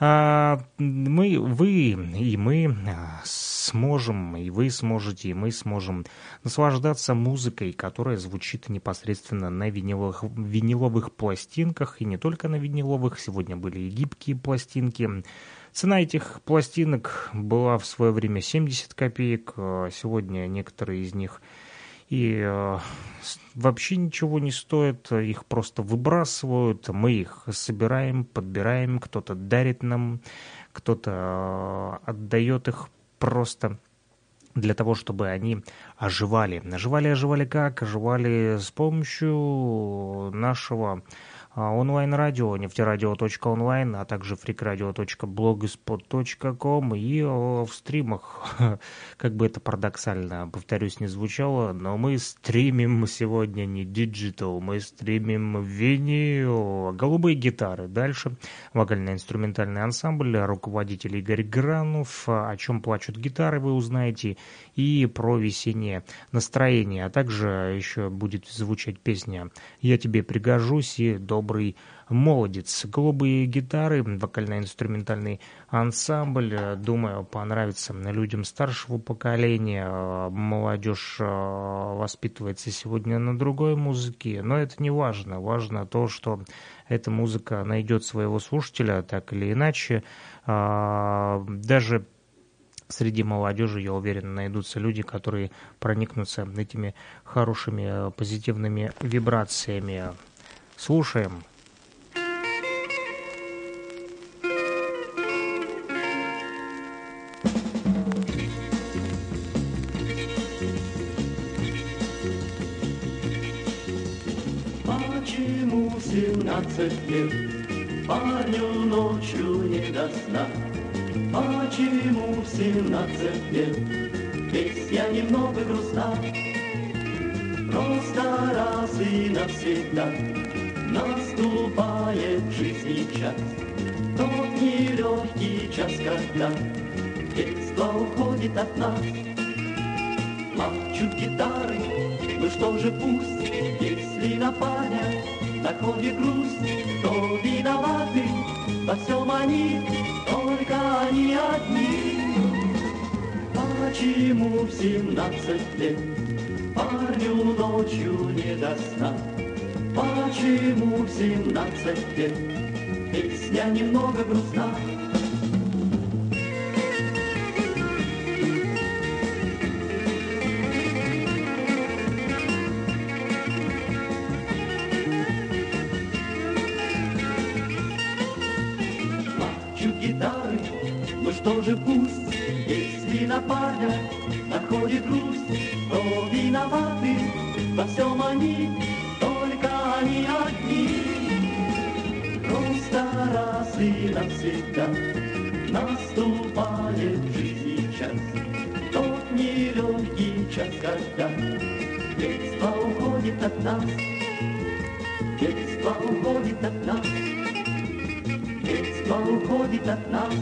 А, мы, вы и мы сможем, и вы сможете, и мы сможем наслаждаться музыкой, которая звучит непосредственно на виниловых, виниловых пластинках, и не только на виниловых, сегодня были и гибкие пластинки. Цена этих пластинок была в свое время семьдесят копеек, сегодня некоторые из них и э, вообще ничего не стоят, их просто выбрасывают, мы их собираем, подбираем, кто-то дарит нам, кто-то э, отдает их просто для того, чтобы они оживали. Оживали, оживали как? Оживали с помощью нашего онлайн-радио, нефтерадио точка онлайн, а также фрикрадио точка блогспот точка ком и в стримах. Как бы это парадоксально, повторюсь, не звучало, но мы стримим сегодня не диджитал, мы стримим винил. Голубые гитары. Дальше вокально-инструментальный ансамбль, руководитель Игорь Гранов. О чем плачут гитары, вы узнаете. И про весеннее настроение. А также еще будет звучать песня «Я тебе пригожусь» и «Добрый молодец». Голубые гитары, вокально-инструментальный ансамбль. Думаю, понравится людям старшего поколения. Молодежь воспитывается сегодня на другой музыке, но это не важно. Важно то, что эта музыка найдет своего слушателя, так или иначе. Даже среди молодежи, я уверен, найдутся люди, которые проникнутся этими хорошими позитивными вибрациями. Слушаем. Почему семнадцать лет парню ночью не до сна? Почему в семнадцать лет песня немного грустна? Просто раз и навсегда наступает в жизни час, тот нелегкий час, когда детство уходит от нас. Плачут гитары, ну что же пусть, если на парня находит грусть, то виноваты во всем они, только они одни. Почему в семнадцать лет парню ночью не до сна? Почему в семнадцать лет песня немного грустна? Гитары, ну что же пусть, если на парня находит грусть, то виноваты во всем они, только они одни. Просто раз и навсегда наступает в жизни час, тот нелегкий час, когда детство уходит от нас, детство уходит от нас. Детство уходит от нас.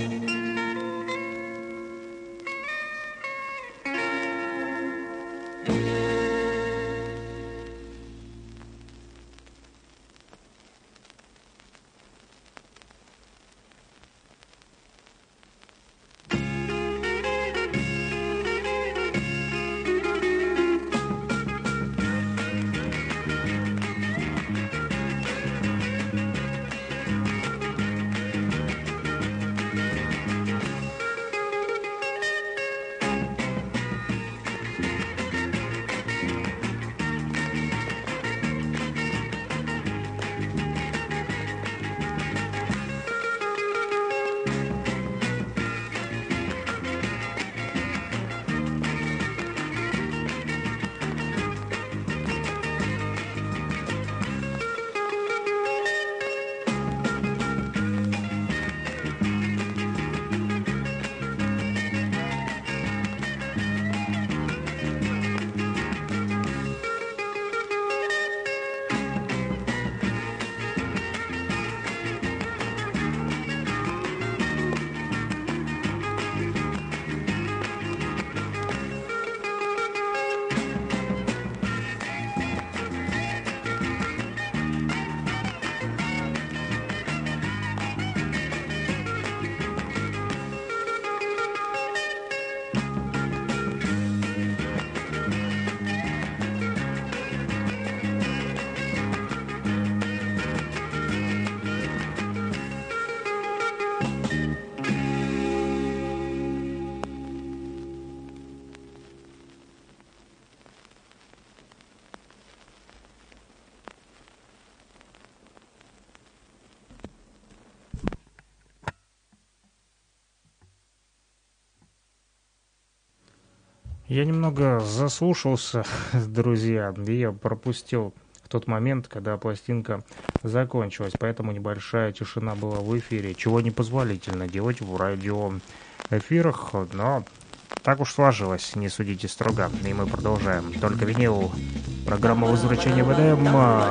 Я немного заслушался, друзья, и я пропустил тот момент, когда пластинка закончилась, поэтому небольшая тишина была в эфире, чего непозволительно делать в радиоэфирах, но так уж сложилось, не судите строго, и мы продолжаем. Только винил, программа возвращения в Эдем.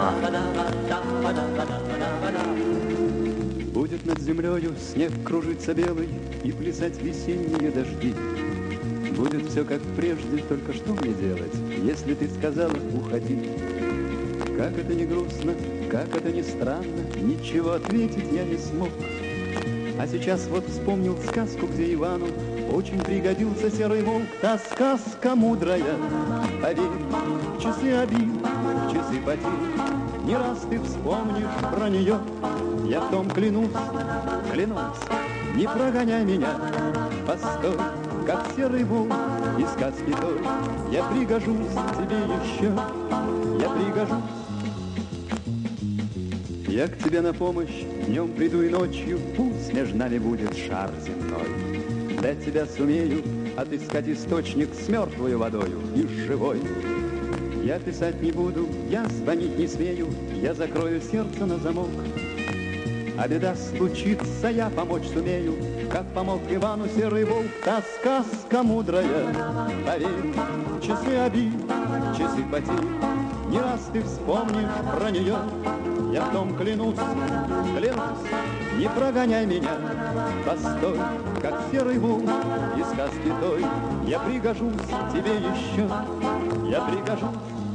Будет над землею снег кружиться белый и плясать весенние дожди. Будет все как прежде, только что мне делать, если ты сказала уходи? Как это не грустно, как это не странно, ничего ответить я не смог. А сейчас вот вспомнил сказку, где Ивану очень пригодился серый волк. Та сказка мудрая, поверь, часы обид, часы потерь, не раз ты вспомнишь про нее. Я в том клянусь, клянусь, не прогоняй меня, постой, как серый волк из сказки той. Я пригожусь тебе еще, я пригожусь. Я к тебе на помощь днем приду и ночью, пусть между нами будет шар земной. Для тебя сумею отыскать источник с мертвой водою и с живой. Я писать не буду, я звонить не смею, я закрою сердце на замок. А беда случится, я помочь сумею, как помог Ивану серый волк. Та сказка мудрая, поверь, часы обид, часы потерь, не раз ты вспомнишь про нее. Я в том клянусь, клянусь, не прогоняй меня, постой, как серый волк из сказки той. Я пригожусь тебе еще, я пригожусь.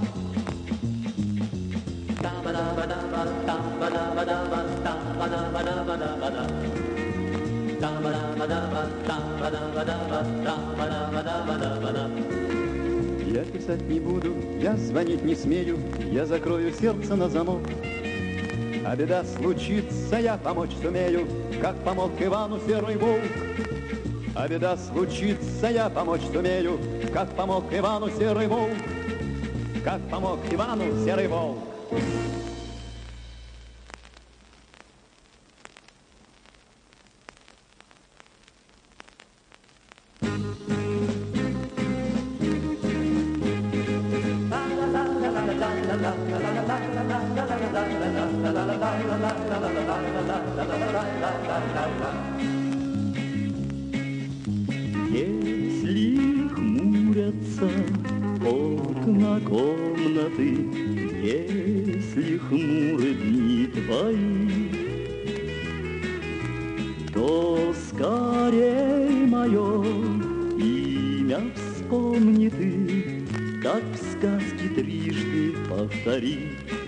Я писать не буду, я звонить не смею, я закрою сердце на замок. А беда случится, я помочь сумею, как помог Ивану серый волк. А беда случится, я помочь сумею, как помог Ивану серый волк. Как помог Ивану серый волк. Если хмурятся окна комнаты, если хмуры дни твои, то скорей мое имя вспомни ты, как в сказке трижды повтори.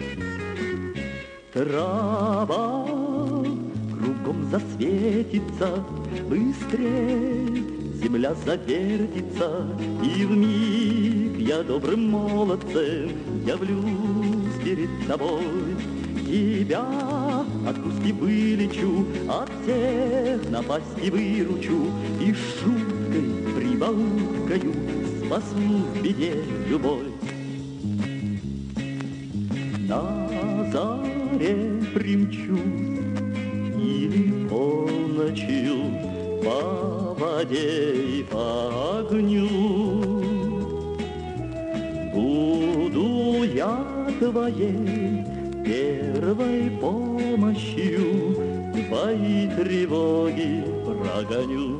Трава кругом засветится, быстрее земля завертится, и вмиг я добрым молодцем явлюсь перед тобой. Тебя от грусти вылечу, от всех напасти выручу, и шуткой, прибауткою спасу в беде любовь. На заре примчусь или полночью по воде и по огню. Буду я твоей первой помощью, твои тревоги прогоню.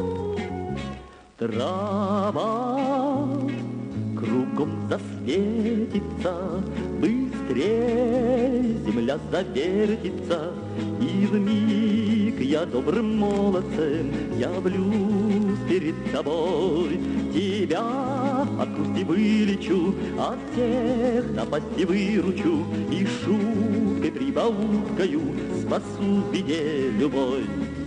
Трава кругом засветится, быстрее земля завертится, и вмиг я добрым молодцем явлюсь перед тобой. Тебя от грусти вылечу, от всех напасти выручу, и шуткой прибауткою спасу в беде любой.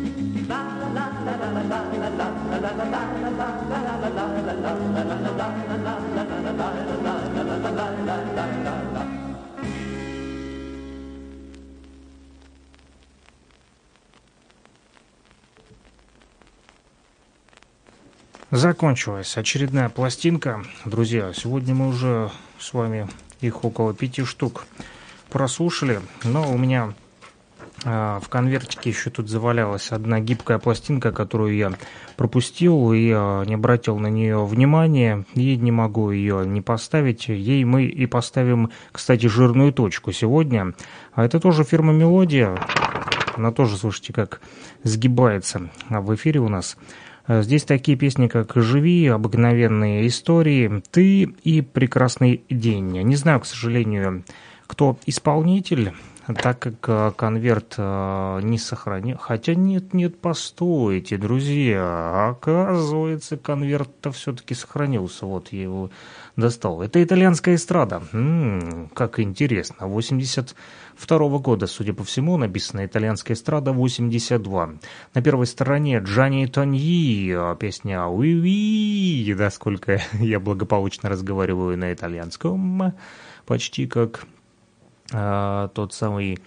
Закончилась очередная пластинка. Друзья, сегодня мы уже с вами их около пяти штук прослушали, но у меня В конвертике еще тут завалялась одна гибкая пластинка, которую я пропустил и не обратил на нее внимания, и не могу ее не поставить. Ей мы и поставим, кстати, жирную точку сегодня. А это тоже фирма «Мелодия». Она тоже, слушайте, как сгибается в эфире у нас. Здесь такие песни, как «Живи», «Обыкновенные истории», «Ты» и «Прекрасный день». Не знаю, к сожалению, кто исполнитель, так как конверт э, не сохранил. Хотя нет, нет, постойте, друзья. Оказывается, конверт-то все-таки сохранился. Вот я его достал. Это итальянская эстрада. М-м, как интересно. восемьдесят второго года, судя по всему, написана итальянская эстрада восемьдесят два. На первой стороне Джанни Тоньи, песня «Уи-уи». Да, сколько я благополучно разговариваю на итальянском. Почти как Uh, тот самый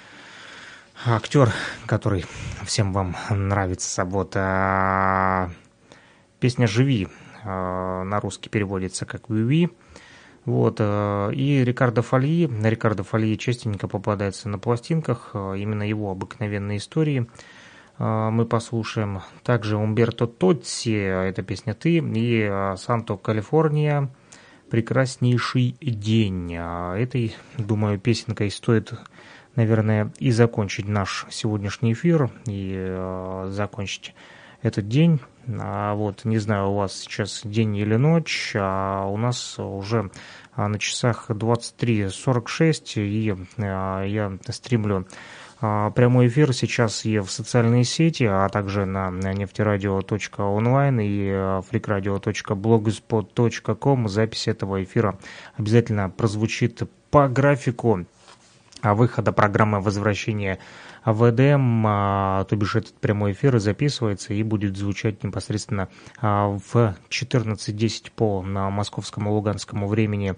актер, который всем вам нравится. Вот, uh, песня «Живи» uh, на русский переводится как «Уи-уи». Вот, uh, и Рикардо Фольи. Рикардо Фольи частенько попадается на пластинках. Uh, именно его «Обыкновенные истории» uh, мы послушаем. Также Умберто Тотти, эта песня «Ты», и uh, «Санто Калифорния». «Прекраснейший день». Этой, думаю, песенкой стоит, наверное, и закончить наш сегодняшний эфир, и э, закончить этот день. А вот, не знаю, у вас сейчас день или ночь, а у нас уже на часах двадцать три сорок шесть, и э, я стримлю прямой эфир сейчас и в социальные сети, а также на нефтерадио точка онлайн и фрикрадио точка блогспот точка ком. Запись этого эфира обязательно прозвучит по графику выхода программы возвращения в Эдем, то бишь этот прямой эфир записывается и будет звучать непосредственно в четырнадцать десять по московскому луганскому времени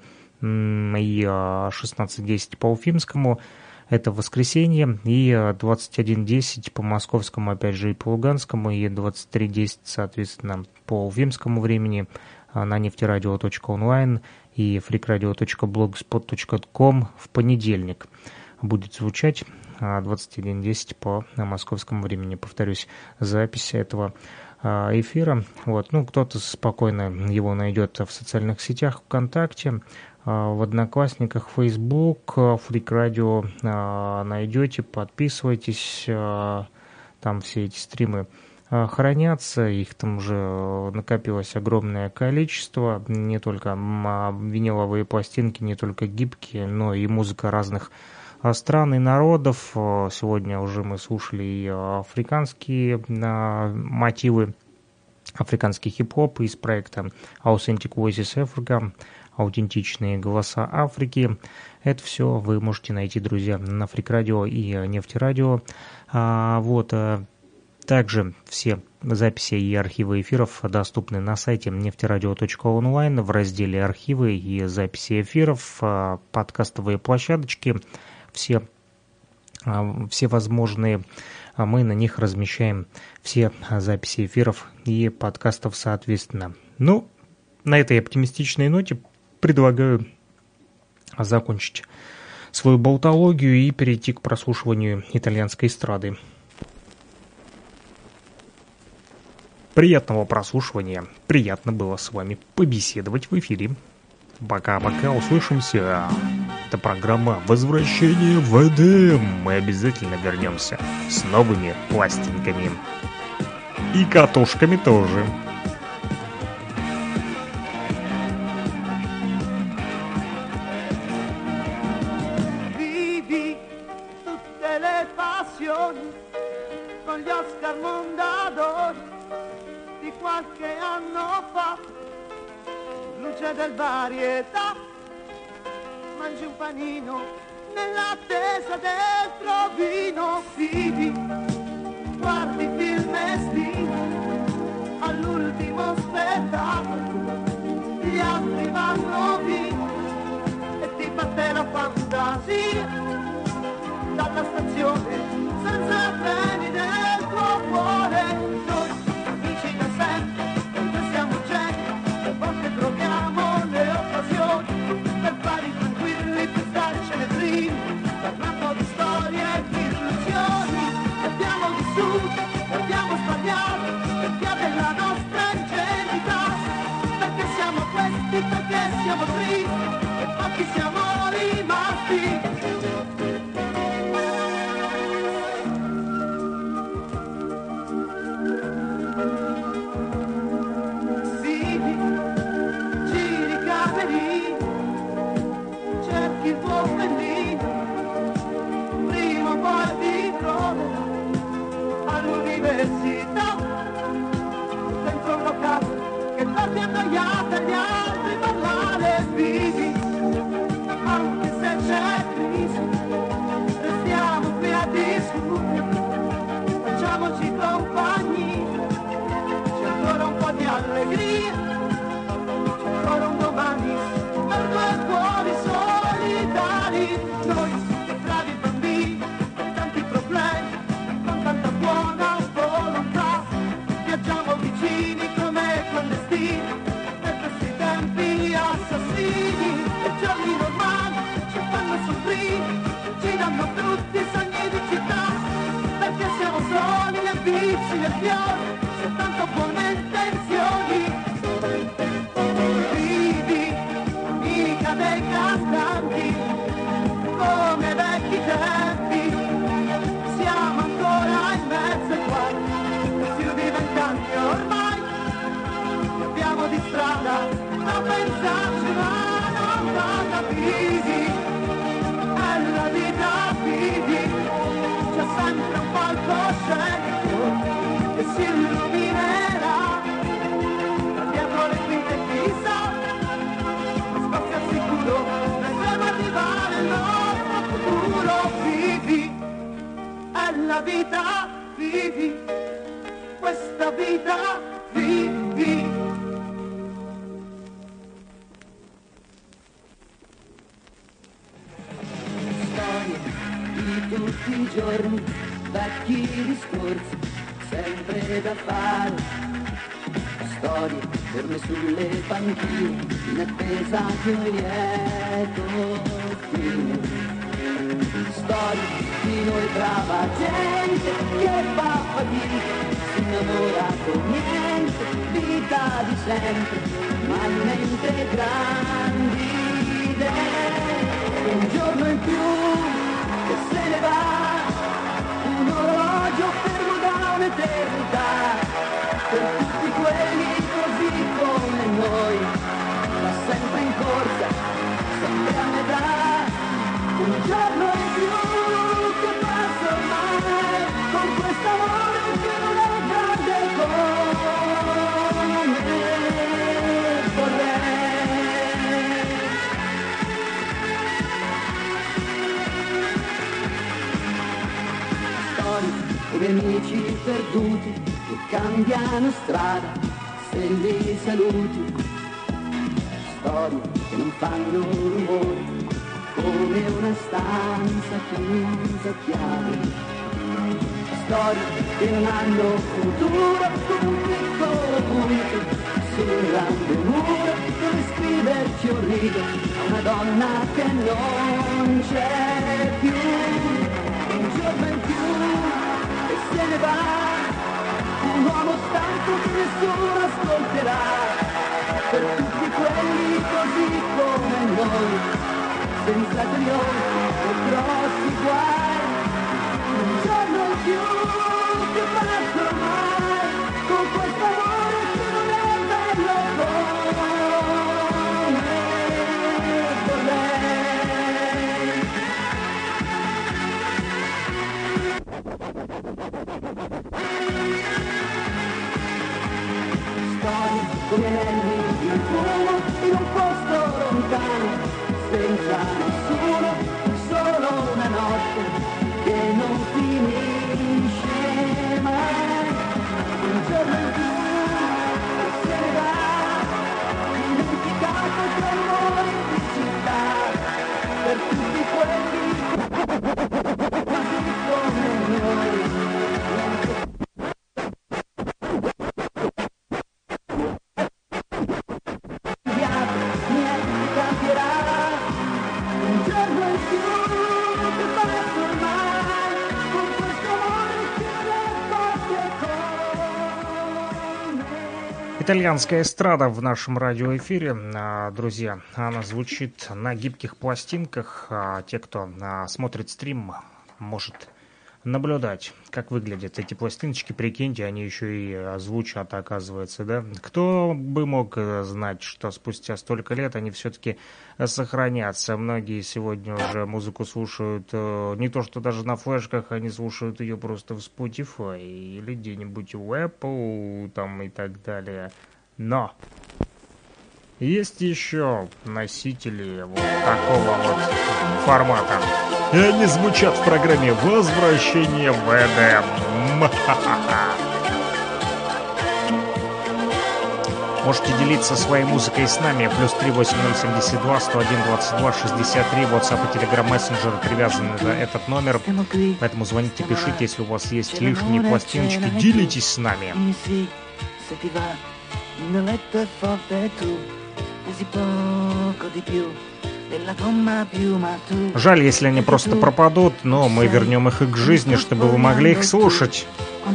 и шестнадцать десять по уфимскому. Это воскресенье, и двадцать один десять по московскому, опять же, и по луганскому, и двадцать три десять, соответственно, по уфимскому времени на нефтерадио точка онлайн и фрикрадио точка блогспот точка ком в понедельник будет звучать двадцать один десять по московскому времени. Повторюсь, запись этого эфира. Вот. Ну, кто-то спокойно его найдет в социальных сетях, ВКонтакте, в Одноклассниках, Facebook, Фрик Радио найдете, подписывайтесь, там все эти стримы хранятся, их там уже накопилось огромное количество, не только виниловые пластинки, не только гибкие, но и музыка разных стран и народов. Сегодня уже мы слушали и африканские мотивы, африканский хип-хоп из проекта Authentic Voices Africa, аутентичные голоса Африки. Это все вы можете найти, друзья, на Фрик Радио и Нефтерадио. А, вот, а, также все записи и архивы эфиров доступны на сайте нефтерадио точка онлайн в разделе «Архивы» и записи эфиров, а, подкастовые площадочки, все, а, все возможные. А мы на них размещаем все записи эфиров и подкастов соответственно. Ну, на этой оптимистичной ноте предлагаю закончить свою болтологию и перейти к прослушиванию итальянской эстрады. Приятного прослушивания. Приятно было с вами побеседовать в эфире. Пока-пока, услышимся. Это программа «Возвращение в Эдем». Мы обязательно вернемся с новыми пластинками. И катушками тоже. Con gli Oscar Mondadori di qualche anno fa, luce del varietà, mangi un panino nell'attesa del provino, vivi, guardi film estivi all'ultimo spettacolo, gli altri vanno via e ti batte la fantasia dalla stazione senza freni del tuo cuore. Noi amici da sempre, noi siamo geni, a volte troviamo le occasioni per fare tranquilli, per stare celebrini, parlando di storie e di illusioni. c'è crisi, restiamo qui a discutere, facciamoci compagnia, c'è ancora un po' di allegria, c'è ancora un domani per due cuori solidari, noi bravi bambini, con tanti problemi, con tanta buona volontà, viaggiamo vicini come clandestini, per questi tempi assassini, e giorni normali ci fanno soffrire, ci danno tutti i sogni di città, perché siamo soli le bici e fiori, soltanto buone intenzioni. Vivi, amica dei cantanti, come ai vecchi tempi, siamo ancora in mezzo ai guai, da più di vent'anni ormai, ne abbiamo di strada a pensarci, ma non vada. Vivi, è la vita, vivi, c'è sempre un palcoscenico che si illuminerà, da dietro le quinte chissà, lo spazio al sicuro, vedremo arrivare il nostro futuro. Vivi, è la vita, vivi, questa vita, vivi. Storie di tutti i giorni, vecchi discorsi, sempre da fare. Storie ferme sulle panchine, in attesa di un lieto fine. Storie di noi brava gente che fa fatica, si innamora con niente, vita di sempre, ma in mente grandi idee. Un giorno in più che se ne va, un orologio fermo da un'eternità, per tutti quelli così come noi, va sempre in corsa, sempre a metà. Un giorno in più che passa ormai, con questo amore che non è grande come vorrei. Storie come amici perduti che cambiano strada se li saluti, storie che non fanno rumore come una stanza chiusa a chiave, storie che non hanno futuro, come un piccolo punto sul grande muro dove scriverci un rigo a una donna che non c'è più. Un giorno in più e se ne va, un uomo stanco che nessuno ascolterà, per tutti quelli così come noi, senza trionfi o grossi guai. Un giorno in più che passa ormai, con questo amore che non è bello come vorrei. Storie come anelli di fumo in un posto lontano, senza nessuno, solo una notte che non finisce mai. Un giorno in più che se ne va, dimenticato tra i rumori di città, per tutti quelli così come noi. Итальянская эстрада в нашем радиоэфире, друзья, она звучит на гибких пластинках. Те, кто смотрит стрим, может наблюдать, как выглядят эти пластиночки. Прикиньте, они еще и звучат, оказывается, да? Кто бы мог знать, что спустя столько лет они все-таки сохранятся. Многие сегодня уже музыку слушают не то, что даже на флешках, они слушают ее просто в Spotify или где-нибудь в Apple там и так далее. Но Есть еще носители вот такого вот формата. И они звучат в программе «Возвращение в Эдем». Можете делиться своей музыкой с нами. Плюс три восемь ноль семьдесят два сто один двадцать два шестьдесят три. WhatsApp и Telegram Messenger привязаны на этот номер. Поэтому звоните, пишите, если у вас есть лишние пластиночки. Делитесь с нами. Жаль, если они просто пропадут, но мы вернем их и к жизни, чтобы вы могли их слушать.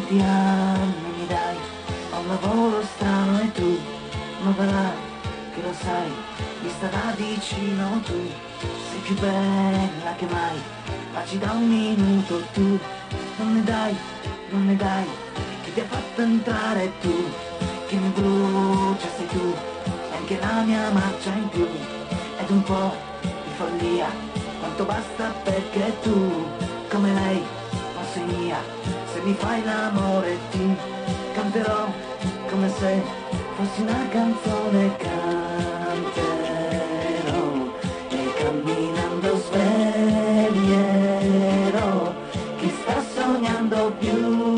Ma va, che lo sai, mi starà vicino tu, sei più bella che mai, ma ci dà un minuto tu, non ne dai, non ne dai, che ti ha fatto entrare tu, che mi brucia sei tu, e anche la mia marcia in più, ed un po' di follia, quanto basta perché tu, come lei, non sei mia, se mi fai l'amore ti canterò come se fossi una canzone, canterò e camminando sveglierò chi sta sognando più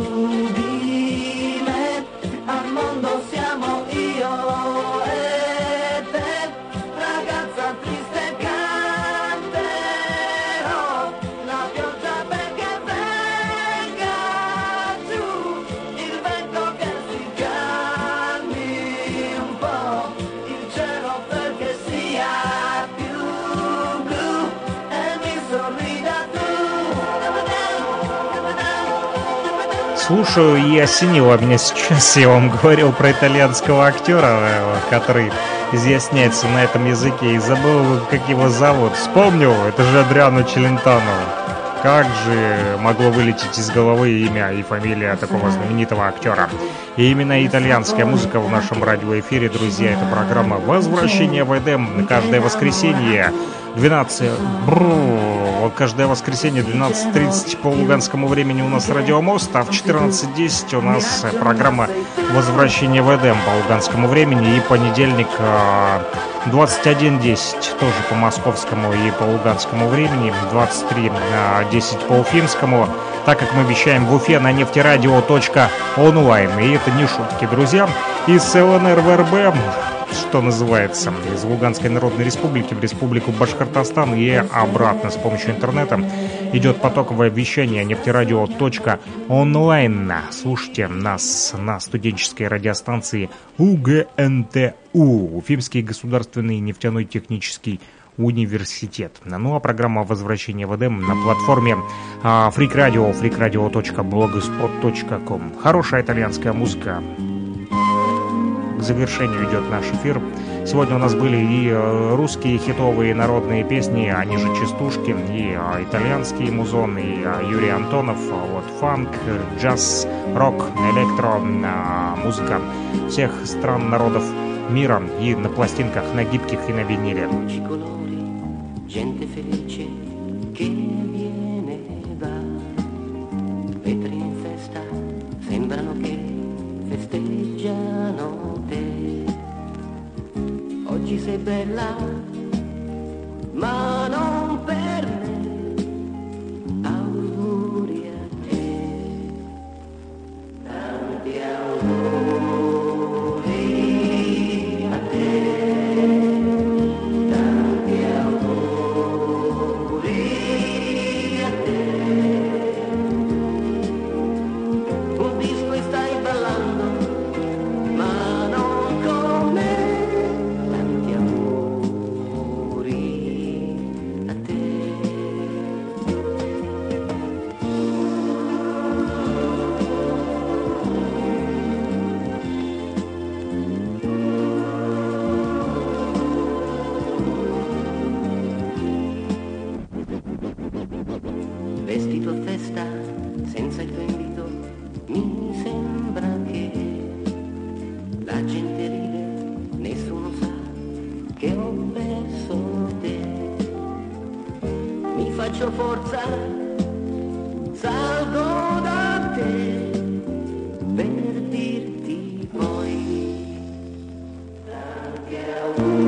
di me. Al mondo siamo io e te, ragazza triste, canterò la pioggia perché venga giù, il vento che si слушаю и осенило меня сейчас. Я вам говорил про итальянского актера, который изъясняется на этом языке, и забыл, как его зовут. Вспомнил, это же Адриано Челентано. Как же могло вылететь из головы имя и фамилия такого знаменитого актера? И именно итальянская музыка в нашем радиоэфире, друзья. Это программа «Возвращение в Эдем» каждое воскресенье. двенадцать... Вот каждое воскресенье двенадцать тридцать по луганскому времени у нас радиомост, а в четырнадцать десять у нас программа «Возвращение в Эдем» по луганскому времени, и понедельник двадцать один десять тоже по московскому и по луганскому времени, двадцать три десять по уфимскому, так как мы вещаем в Уфе на нефтерадио точка онлайн. И это не шутки, друзья. Из ЛНР в РБ, что называется, из Луганской Народной Республики в Республику Башкортостан и обратно с помощью интернета идет потоковое вещание нефтерадио точка онлайн. Слушайте нас на студенческой радиостанции УГНТУ, Уфимский государственный нефтяной технический университет. Ну а программа «Возвращение в Эдем» на платформе Freak Radio, freak radio точка blogspot точка com. Хорошая итальянская музыка. К завершению идет наш эфир. Сегодня у нас были и русские хитовые народные песни, они же частушки, и итальянские музоны, и Юрий Антонов, вот, фанк, джаз, рок, электро, музыка всех стран, народов мира, и на пластинках, на гибких и на виниле. Oggi sei bella, ma non per me, auguri a te, tanti auguri a te, tanti auguri a te. Un disco e stai ballando, ma non con me. Vestito a festa, senza il tuo invito, mi sembra che la gente ride, nessuno sa che ho perso te. Mi faccio forza, salgo da te per dirti poi tanti auguri.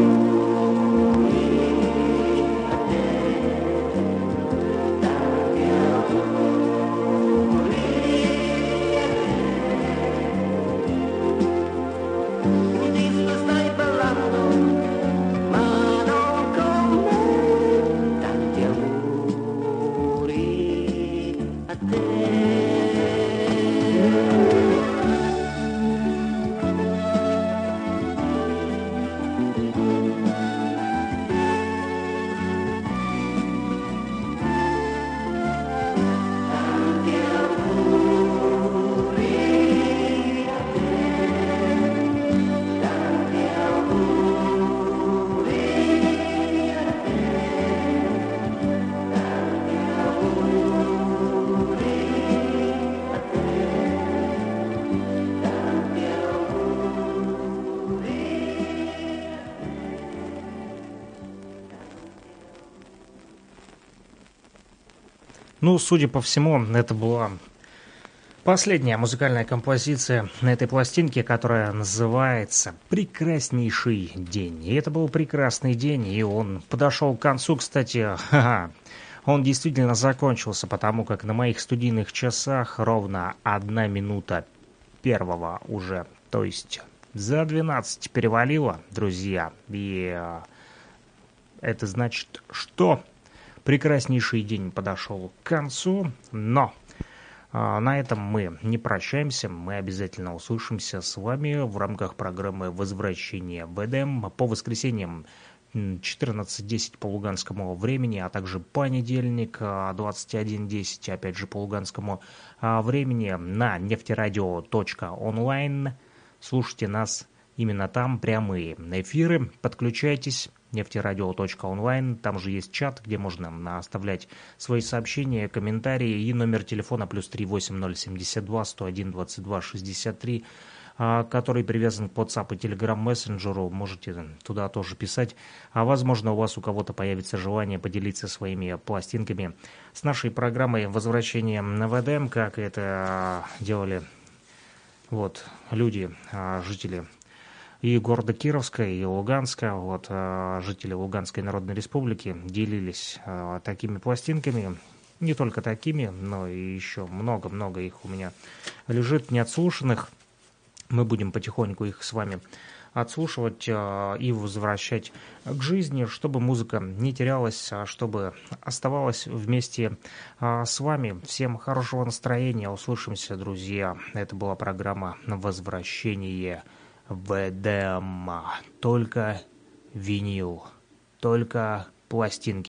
Ну, судя по всему, это была последняя музыкальная композиция на этой пластинке, которая называется «Прекраснейший день». И это был прекрасный день, и он подошел к концу, кстати, ха-ха. Он действительно закончился, потому как на моих студийных часах ровно одна минута первого уже, то есть за двенадцать перевалило, друзья. И это значит, что прекраснейший день подошел к концу, но на этом мы не прощаемся, мы обязательно услышимся с вами в рамках программы «Возвращение в Эдем» по воскресеньям четырнадцать десять по луганскому времени, а также понедельник двадцать один десять, опять же по луганскому времени на нефтерадио точка онлайн. Слушайте нас именно там, прямые эфиры, подключайтесь. нефтерадио точка онлайн, там же есть чат, где можно оставлять свои сообщения, комментарии и номер телефона плюс три восемь ноль семьдесят два сто один двадцать два шестьдесят три, который привязан к WhatsApp и Telegram мессенджеру, можете туда тоже писать, а возможно у вас у кого-то появится желание поделиться своими пластинками с нашей программой «Возвращение в Эдем», как это делали вот люди, жители и города Кировска, и Луганска, вот, жители Луганской Народной Республики делились такими пластинками, не только такими, но и еще много-много их у меня лежит неотслушанных. Мы будем потихоньку их с вами отслушивать и возвращать к жизни, чтобы музыка не терялась, а чтобы оставалась вместе с вами. Всем хорошего настроения, услышимся, друзья. Это была программа «Возвращение в Эдем». Только винил, только пластинки.